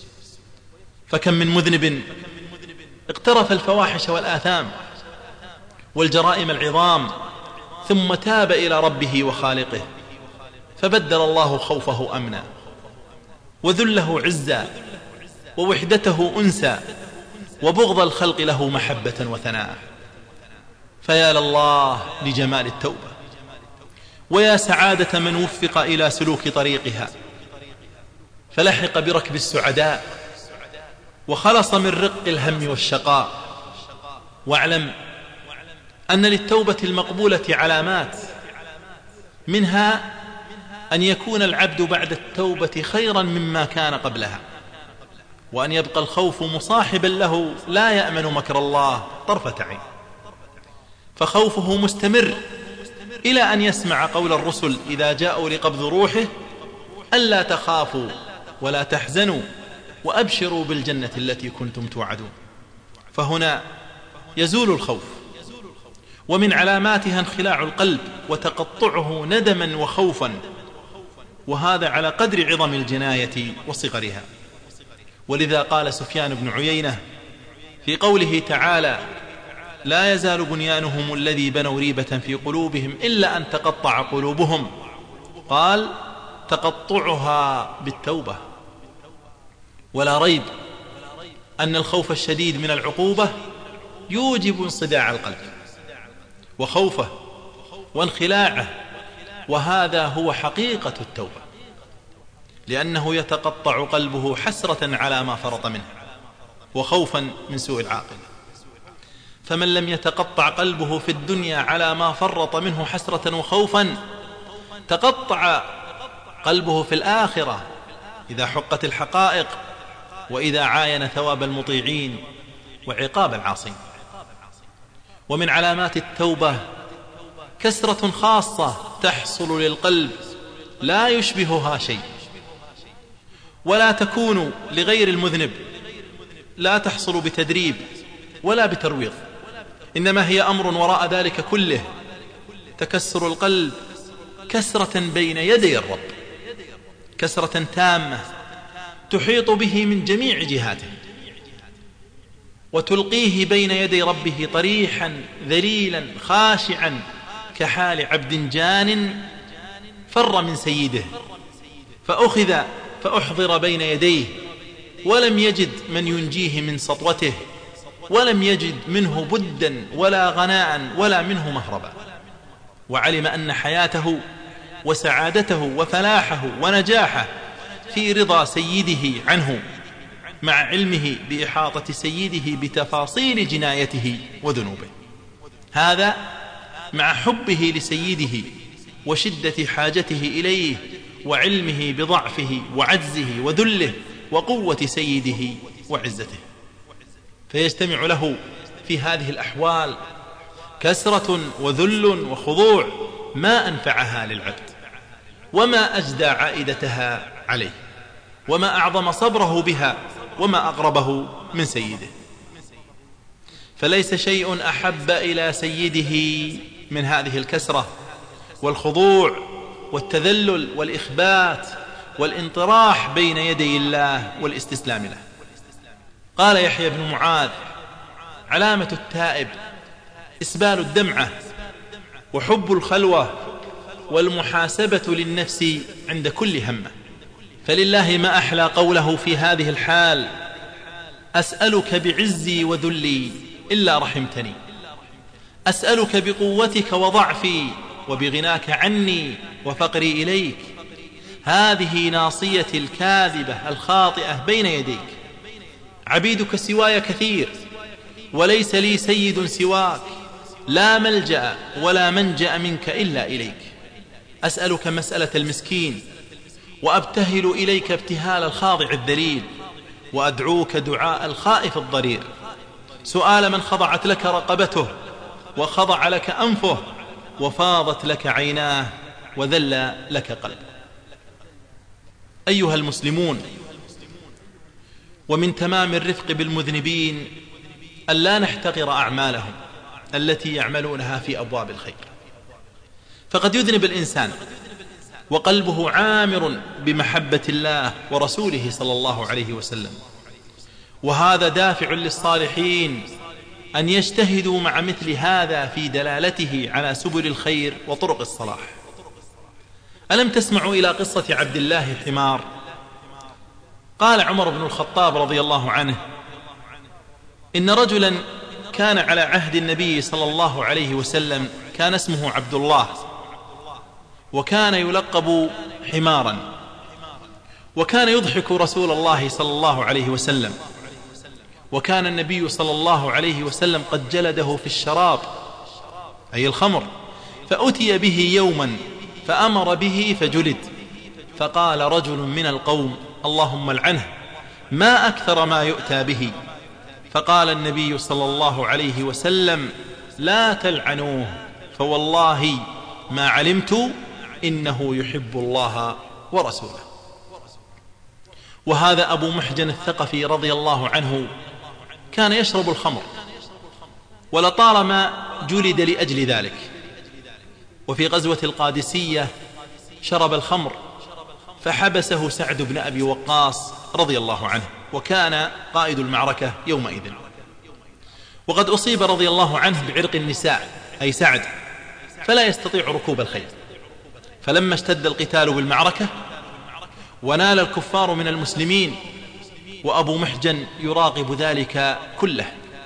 فكم من مذنب اقترف الفواحش والآثام والجرائم العظام، ثم تاب إلى ربه وخالقه، فبدل الله خوفه أمنا، وذله عزا، ووحدته أنسا، وبغض الخلق له محبة وثناء. فيا لله لجمال التوبة، ويا سعادة من وفق إلى سلوك طريقها، فلحق بركب السعداء، وخلص من رق الهم والشقاء. واعلم أن للتوبة المقبولة علامات، منها أن يكون العبد بعد التوبة خيرا مما كان قبلها، وأن يبقى الخوف مصاحبا له لا يأمن مكر الله طرفة عين، فخوفه مستمر إلى أن يسمع قول الرسل إذا جاءوا لقبض روحه: ألا تخافوا ولا تحزنوا وأبشروا بالجنة التي كنتم توعدون. فهنا يزول الخوف، ومن علاماتها انخلاع القلب وتقطعه ندما وخوفا، وهذا على قدر عظم الجناية وصغرها. ولذا قال سفيان بن عيينة في قوله تعالى: لا يزال بنيانهم الذي بنوا ريبة في قلوبهم إلا أن تقطع قلوبهم، قال: تقطعها بالتوبة. ولا ريب أن الخوف الشديد من العقوبة يوجب انصداع القلب وخوفه وانخلاعه، وهذا هو حقيقة التوبة، لأنه يتقطع قلبه حسرة على ما فرط منه وخوفا من سوء العاقبة. فمن لم يتقطع قلبه في الدنيا على ما فرط منه حسرة وخوفا، تقطع قلبه في الآخرة إذا حقت الحقائق، وإذا عاين ثواب المطيعين وعقاب العاصين. ومن علامات التوبة كسرة خاصة تحصل للقلب لا يشبهها شيء، ولا تكون لغير المذنب، لا تحصل بتدريب ولا بترويض، إنما هي أمر وراء ذلك كله: تكسر القلب كسرة بين يدي الرب، كسرة تامة تحيط به من جميع جهاته، وتلقيه بين يدي ربه طريحا ذليلا خاشعا، كحال عبد جان فر من سيده فأخذ فأحضر بين يديه، ولم يجد من ينجيه من سطوته، ولم يجد منه بدا ولا غناء ولا منه مهربا، وعلم أن حياته وسعادته وفلاحه ونجاحه في رضا سيده عنه، مع علمه بإحاطة سيده بتفاصيل جنايته وذنوبه. هذا مع حبه لسيده وشدة حاجته إليه، وعلمه بضعفه وعجزه وذله وقوة سيده وعزته، فيجتمع له في هذه الأحوال كسرة وذل وخضوع ما أنفعها للعبد، وما أجدى عائدتها عليه، وما أعظم صبره بها، وما أقربه من سيده. فليس شيء أحب إلى سيده من هذه الكسرة والخضوع والتذلل والإخبات والانطراح بين يدي الله والاستسلام له. قال يحيى بن معاذ علامة التائب إسبال الدمعة وحب الخلوة والمحاسبة للنفس عند كل همة. فلله ما أحلى قوله في هذه الحال: أسألك بعزي وذلي إلا رحمتني، أسألك بقوتك وضعفي وبغناك عني وفقري إليك. هذه ناصيتي الكاذبة الخاطئة بين يديك، عبيدك سواي كثير وليس لي سيد سواك، لا ملجأ ولا منجأ منك إلا إليك. أسألك مسألة المسكين وأبتهل إليك ابتهال الخاضع الذليل، وأدعوك دعاء الخائف الضرير، سؤال من خضعت لك رقبته وخضع لك أنفه وفاضت لك عيناه وذل لك قلبه. أيها المسلمون، ومن تمام الرفق بالمذنبين ألا نحتقر أعمالهم التي يعملونها في أبواب الخير، فقد يذنب الإنسان وقلبه عامر بمحبة الله ورسوله صلى الله عليه وسلم، وهذا دافع للصالحين أن يجتهدوا مع مثل هذا في دلالته على سبل الخير وطرق الصلاح. ألم تسمعوا إلى قصة عبد الله حمار؟ قال عمر بن الخطاب رضي الله عنه: إن رجلا كان على عهد النبي صلى الله عليه وسلم كان اسمه عبد الله، وكان يلقب حمارا، وكان يضحك رسول الله صلى الله عليه وسلم، وكان النبي صلى الله عليه وسلم قد جلده في الشراب أي الخمر، فأتي به يوما فأمر به فجلد، فقال رجل من القوم: اللهم العنه، ما أكثر ما يؤتى به. فقال النبي صلى الله عليه وسلم: لا تلعنوه، فوالله ما علمت إنه يحب الله ورسوله. وهذا أبو محجن الثقفي رضي الله عنه كان يشرب الخمر، ولطالما جلد لأجل ذلك. وفي غزوة القادسية شرب الخمر فحبسه سعد بن أبي وقاص رضي الله عنه، وكان قائد المعركة يومئذ. وقد أصيب رضي الله عنه بعرق النساء أي سعد، فلا يستطيع ركوب الخيل. فلما اشتد القتال بالمعركة ونال الكفار من المسلمين، وأبو محجن يراقب ذلك كله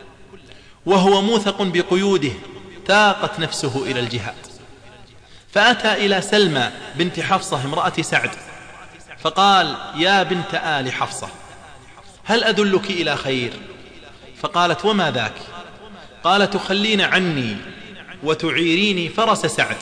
وهو موثق بقيوده، تاقت نفسه إلى الجهاد، فأتى إلى سلمى بنت حفصة امرأة سعد فقال: يا بنت آل حفصة، هل أدلك إلى خير؟ فقالت: وما ذاك؟ قال: تخلين عني وتعيريني فرس سعد،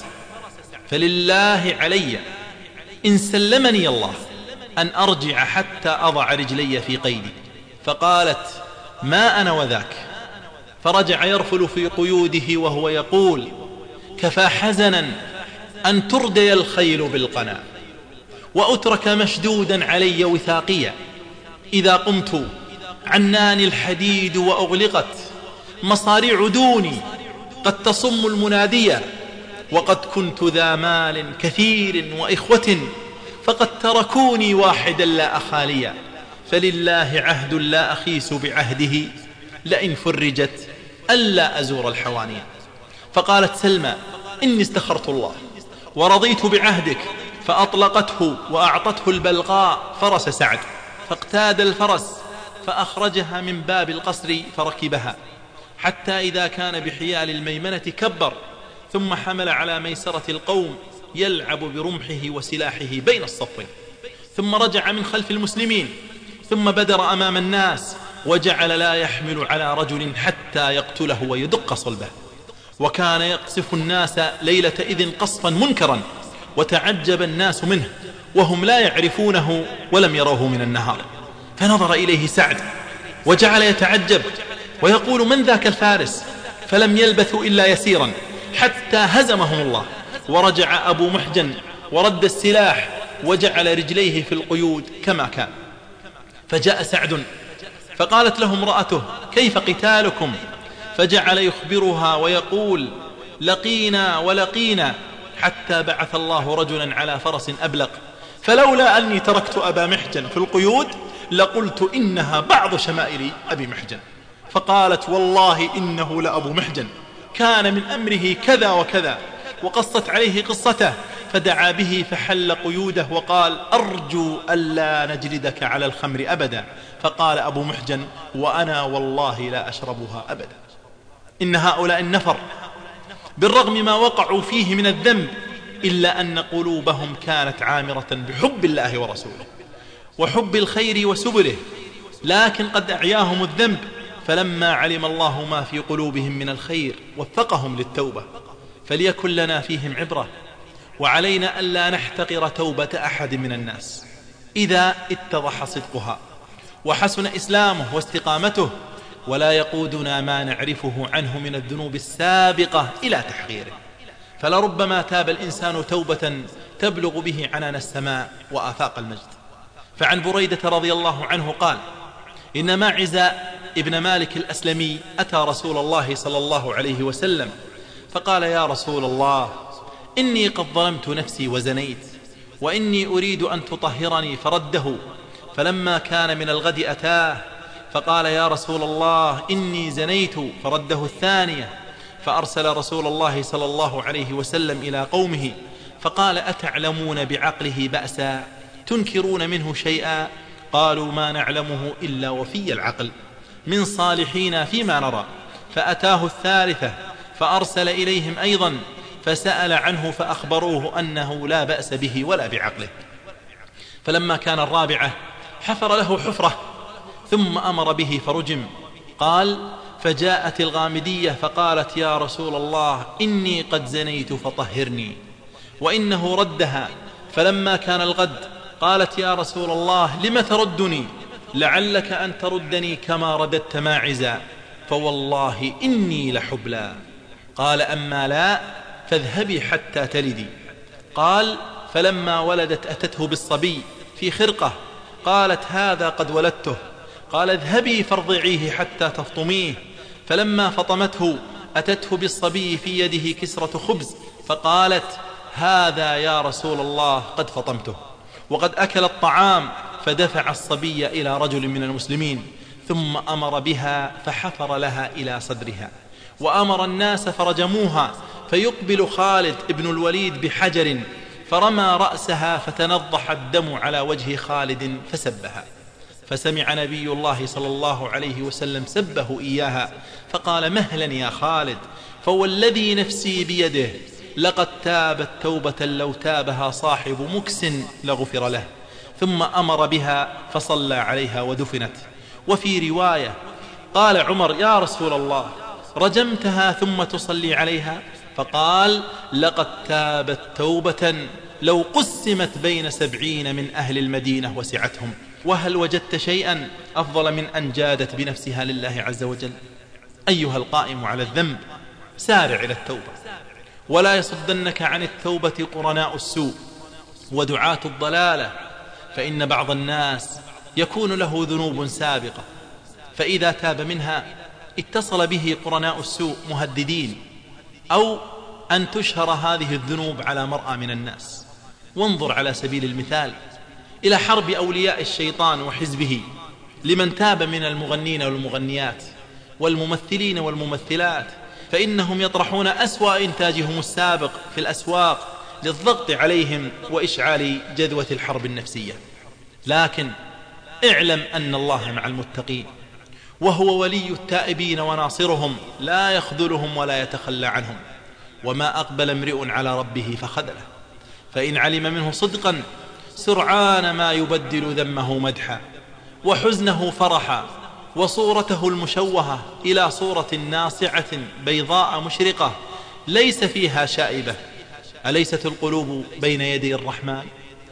فلله علي إن سلمني الله أن أرجع حتى أضع رجلي في قيدي. فقالت: ما أنا وذاك. فرجع يرفل في قيوده وهو يقول: كفى حزنا أن تردي الخيل بالقنا، وأترك مشدودا علي وثاقيا، إذا قمت عناني الحديد وأغلقت مصاريع دوني قد تصم المنادية، وقد كنت ذا مال كثير وإخوة فقد تركوني واحدا لا أخاليا، فلله عهد لا أخيس بعهده، لئن فرجت ألا أزور الحوانيا. فقالت سلمى: إني استخرت الله ورضيت بعهدك، فأطلقته وأعطته البلغاء فرس سعد، فاقتاد الفرس فأخرجها من باب القصر فركبها، حتى إذا كان بحيال الميمنة كبر، ثم حمل على ميسرة القوم يلعب برمحه وسلاحه بين الصفين، ثم رجع من خلف المسلمين، ثم بدر أمام الناس، وجعل لا يحمل على رجل حتى يقتله ويدق صلبه. وكان يقصف الناس ليلة إذن قصفا منكرا، وتعجب الناس منه وهم لا يعرفونه ولم يروه من النهار. فنظر إليه سعد وجعل يتعجب ويقول: من ذاك الفارس؟ فلم يلبثوا إلا يسيرا حتى هزمهم الله، ورجع أبو محجن ورد السلاح وجعل رجليه في القيود كما كان. فجاء سعد فقالت له امرأته: كيف قتالكم؟ فجعل يخبرها ويقول: لقينا ولقينا، حتى بعث الله رجلا على فرس أبلق، فلولا أني تركت أبا محجن في القيود لقلت إنها بعض شمائل أبي محجن. فقالت والله إنه لأبو محجن، كان من أمره كذا وكذا، وقصت عليه قصته، فدعا به فحل قيوده وقال أرجو ألا نجلدك على الخمر أبدا. فقال أبو محجن وأنا والله لا أشربها أبدا. إن هؤلاء النفر بالرغم ما وقعوا فيه من الذنب إلا أن قلوبهم كانت عامرة بحب الله ورسوله وحب الخير وسبله، لكن قد أعياهم الذنب، فلما علم الله ما في قلوبهم من الخير وفقهم للتوبة. فليكن لنا فيهم عبرة، وعلينا ألا نحتقر توبة أحد من الناس إذا اتضح صدقها وحسن إسلامه واستقامته، ولا يقودنا ما نعرفه عنه من الذنوب السابقة إلى تحقيره. فلربما تاب الإنسان توبة تبلغ به عنان السماء وآفاق المجد. فعن بريدة رضي الله عنه قال إن ماعز ابن مالك الأسلمي أتى رسول الله صلى الله عليه وسلم فقال يا رسول الله إني قد ظلمت نفسي وزنيت، وإني أريد أن تطهرني، فرده. فلما كان من الغد أتاه فقال يا رسول الله إني زنيت، فرده الثانية. فأرسل رسول الله صلى الله عليه وسلم إلى قومه فقال أتعلمون بعقله بأسا تنكرون منه شيئا؟ قالوا ما نعلمه إلا وفي العقل من صالحين فيما نرى. فأتاه الثالثة فأرسل إليهم أيضا فسأل عنه فأخبروه أنه لا بأس به ولا بعقله. فلما كان الرابعة حفر له حفرة ثم أمر به فرجم. قال فجاءت الغامدية فقالت يا رسول الله إني قد زنيت فطهرني، وإنه ردها. فلما كان الغد قالت يا رسول الله لم تردني؟ لعلك أن تردني كما رددت ماعزا، فوالله إني لحبلى. قال أما لا فاذهبي حتى تلدي. قال فلما ولدت أتته بالصبي في خرقة، قالت هذا قد ولدته. قال اذهبي فارضعيه حتى تفطميه. فلما فطمته أتته بالصبي في يده كسرة خبز، فقالت هذا يا رسول الله قد فطمته. وقد أكل الطعام، فدفع الصبي إلى رجل من المسلمين ثم أمر بها فحفر لها إلى صدرها، وأمر الناس فرجموها. فيقبل خالد ابن الوليد بحجر فرمى رأسها فتنضح الدم على وجه خالد فسبها. فسمع نبي الله صلى الله عليه وسلم سبه إياها فقال مهلا يا خالد، فوالذي نفسي بيده لقد تابت توبة لو تابها صاحب مكس لغفر له. ثم أمر بها فصلى عليها ودفنت. وفي رواية قال عمر يا رسول الله رجمتها ثم تصلي عليها؟ فقال لقد تابت توبة لو قسمت بين 70 من أهل المدينة وسعتهم. وهل وجدت شيئا أفضل من أن جادت بنفسها لله عز وجل؟ أيها القائم على الذنب سارع إلى التوبة، ولا يصدنك عن التوبة قرناء السوء ودعاة الضلالة، فإن بعض الناس يكون له ذنوب سابقة، فإذا تاب منها اتصل به قرناء السوء مهددين، أو أن تشهر هذه الذنوب على مرأى من الناس. وانظر على سبيل المثال إلى حرب أولياء الشيطان وحزبه لمن تاب من المغنين والمغنيات والممثلين والممثلات، فإنهم يطرحون أسوأ إنتاجهم السابق في الأسواق للضغط عليهم وإشعال جذوة الحرب النفسية. لكن اعلم أن الله مع المتقين، وهو ولي التائبين وناصرهم، لا يخذلهم ولا يتخلى عنهم. وما أقبل امرئ على ربه فخذله، فإن علم منه صدقا سرعان ما يبدل ذمه مدحا وحزنه فرحا، وصورته المشوهة إلى صورة ناصعة بيضاء مشرقة ليس فيها شائبة. أليست القلوب بين يدي الرحمن؟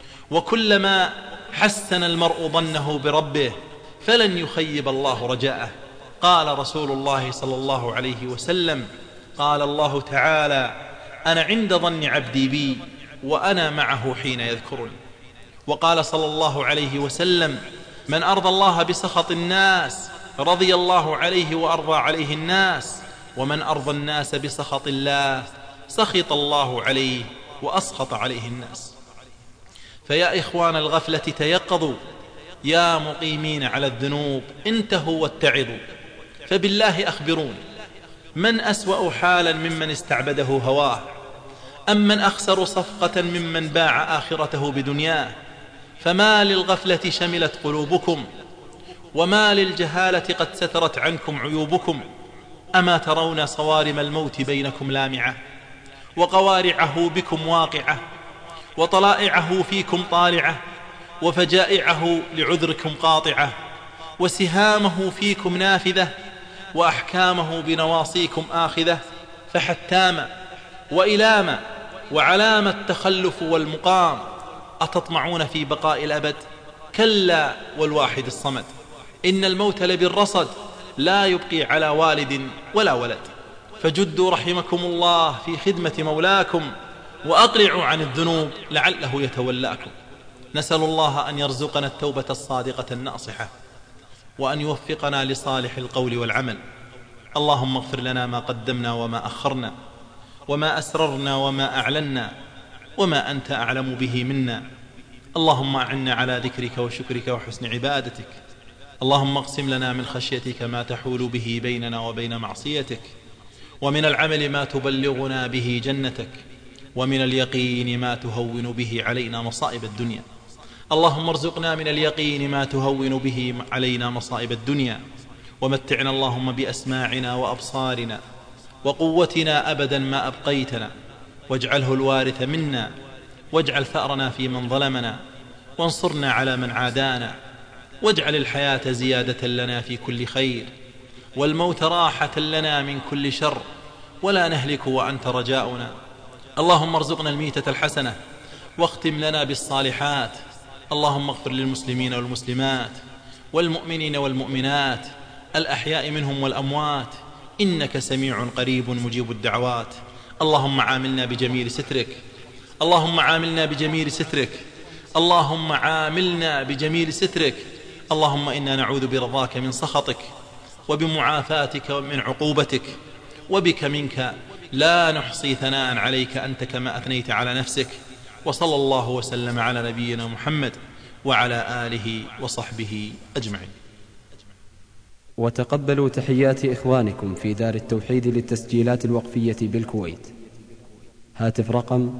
وكلما حسن المرء ظنه بربه فلن يخيب الله رجاءه. قال رسول الله صلى الله عليه وسلم قال الله تعالى أنا عند ظن عبدي بي وأنا معه حين يذكرني. وقال صلى الله عليه وسلم من أرضى الله بسخط الناس رضي الله عليه وأرضى عليه الناس، ومن أرضى الناس بسخط الله سخط الله عليه وأسخط عليه الناس. فيا إخوان الغفلة تيقظوا، يا مقيمين على الذنوب انتهوا واتعظوا، فبالله أخبروني، من أسوأ حالا ممن استعبده هواه؟ أم من أخسر صفقة ممن باع آخرته بدنياه؟ فما للغفلة شملت قلوبكم، وما للجهالة قد سترت عنكم عيوبكم. أما ترون صوارم الموت بينكم لامعة، وقوارعه بكم واقعة، وطلائعه فيكم طالعة، وفجائعه لعذركم قاطعة، وسهامه فيكم نافذة، وأحكامه بنواصيكم آخذة. فحتام وإلام وعلام التخلف والمقام. أتطمعون في بقاء الأبد؟ كلا والواحد الصمد. إن الموت لبالرصد، لا يبقي على والد ولا ولد. فجدوا رحمكم الله في خدمة مولاكم، وأقلعوا عن الذنوب لعله يتولاكم. نسأل الله أن يرزقنا التوبة الصادقة الناصحة، وأن يوفقنا لصالح القول والعمل. اللهم اغفر لنا ما قدمنا وما أخرنا، وما أسررنا وما أعلنا، وما أنت أعلم به منا. اللهم أعنا على ذكرك وشكرك وحسن عبادتك. اللهم اقسم لنا من خشيتك ما تحول به بيننا وبين معصيتك، ومن العمل ما تبلغنا به جنتك، ومن اليقين ما تهون به علينا مصائب الدنيا. اللهم ارزقنا من اليقين ما تهون به علينا مصائب الدنيا، ومتعنا اللهم بأسماعنا وأبصارنا وقوتنا أبدا ما أبقيتنا، واجعله الوارث منا، واجعل ثأرنا في من ظلمنا، وانصرنا على من عادانا، واجعل الحياة زيادة لنا في كل خير، والموت راحة لنا من كل شر، ولا نهلك وأنت رجاؤنا. اللهم ارزقنا الميتة الحسنة، واختم لنا بالصالحات. اللهم اغفر للمسلمين والمسلمات، والمؤمنين والمؤمنات، الأحياء منهم والأموات، إنك سميع قريب مجيب الدعوات. اللهم عاملنا بجميل سترك، اللهم عاملنا بجميل سترك، اللهم عاملنا بجميل سترك. اللهم إنا نعوذ برضاك من سخطك، وبمعافاتك من عقوبتك، وبك منك لا نحصي ثناء عليك أنت كما أثنيت على نفسك. وصلى الله وسلم على نبينا محمد وعلى آله وصحبه أجمعين. وتقبلوا تحيات إخوانكم في دار التوحيد للتسجيلات الوقفية بالكويت. هاتف رقم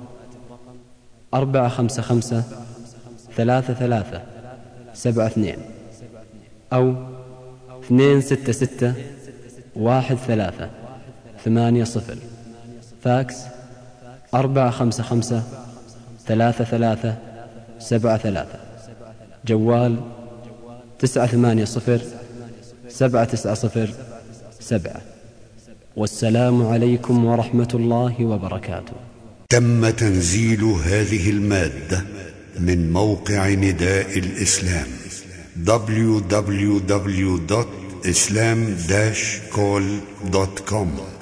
455-3372 أو 266-1380. فاكس 455-3373. جوال 980-790-7. والسلام عليكم ورحمة الله وبركاته. تم تنزيل هذه المادة من موقع نداء الإسلام www.islam-call.com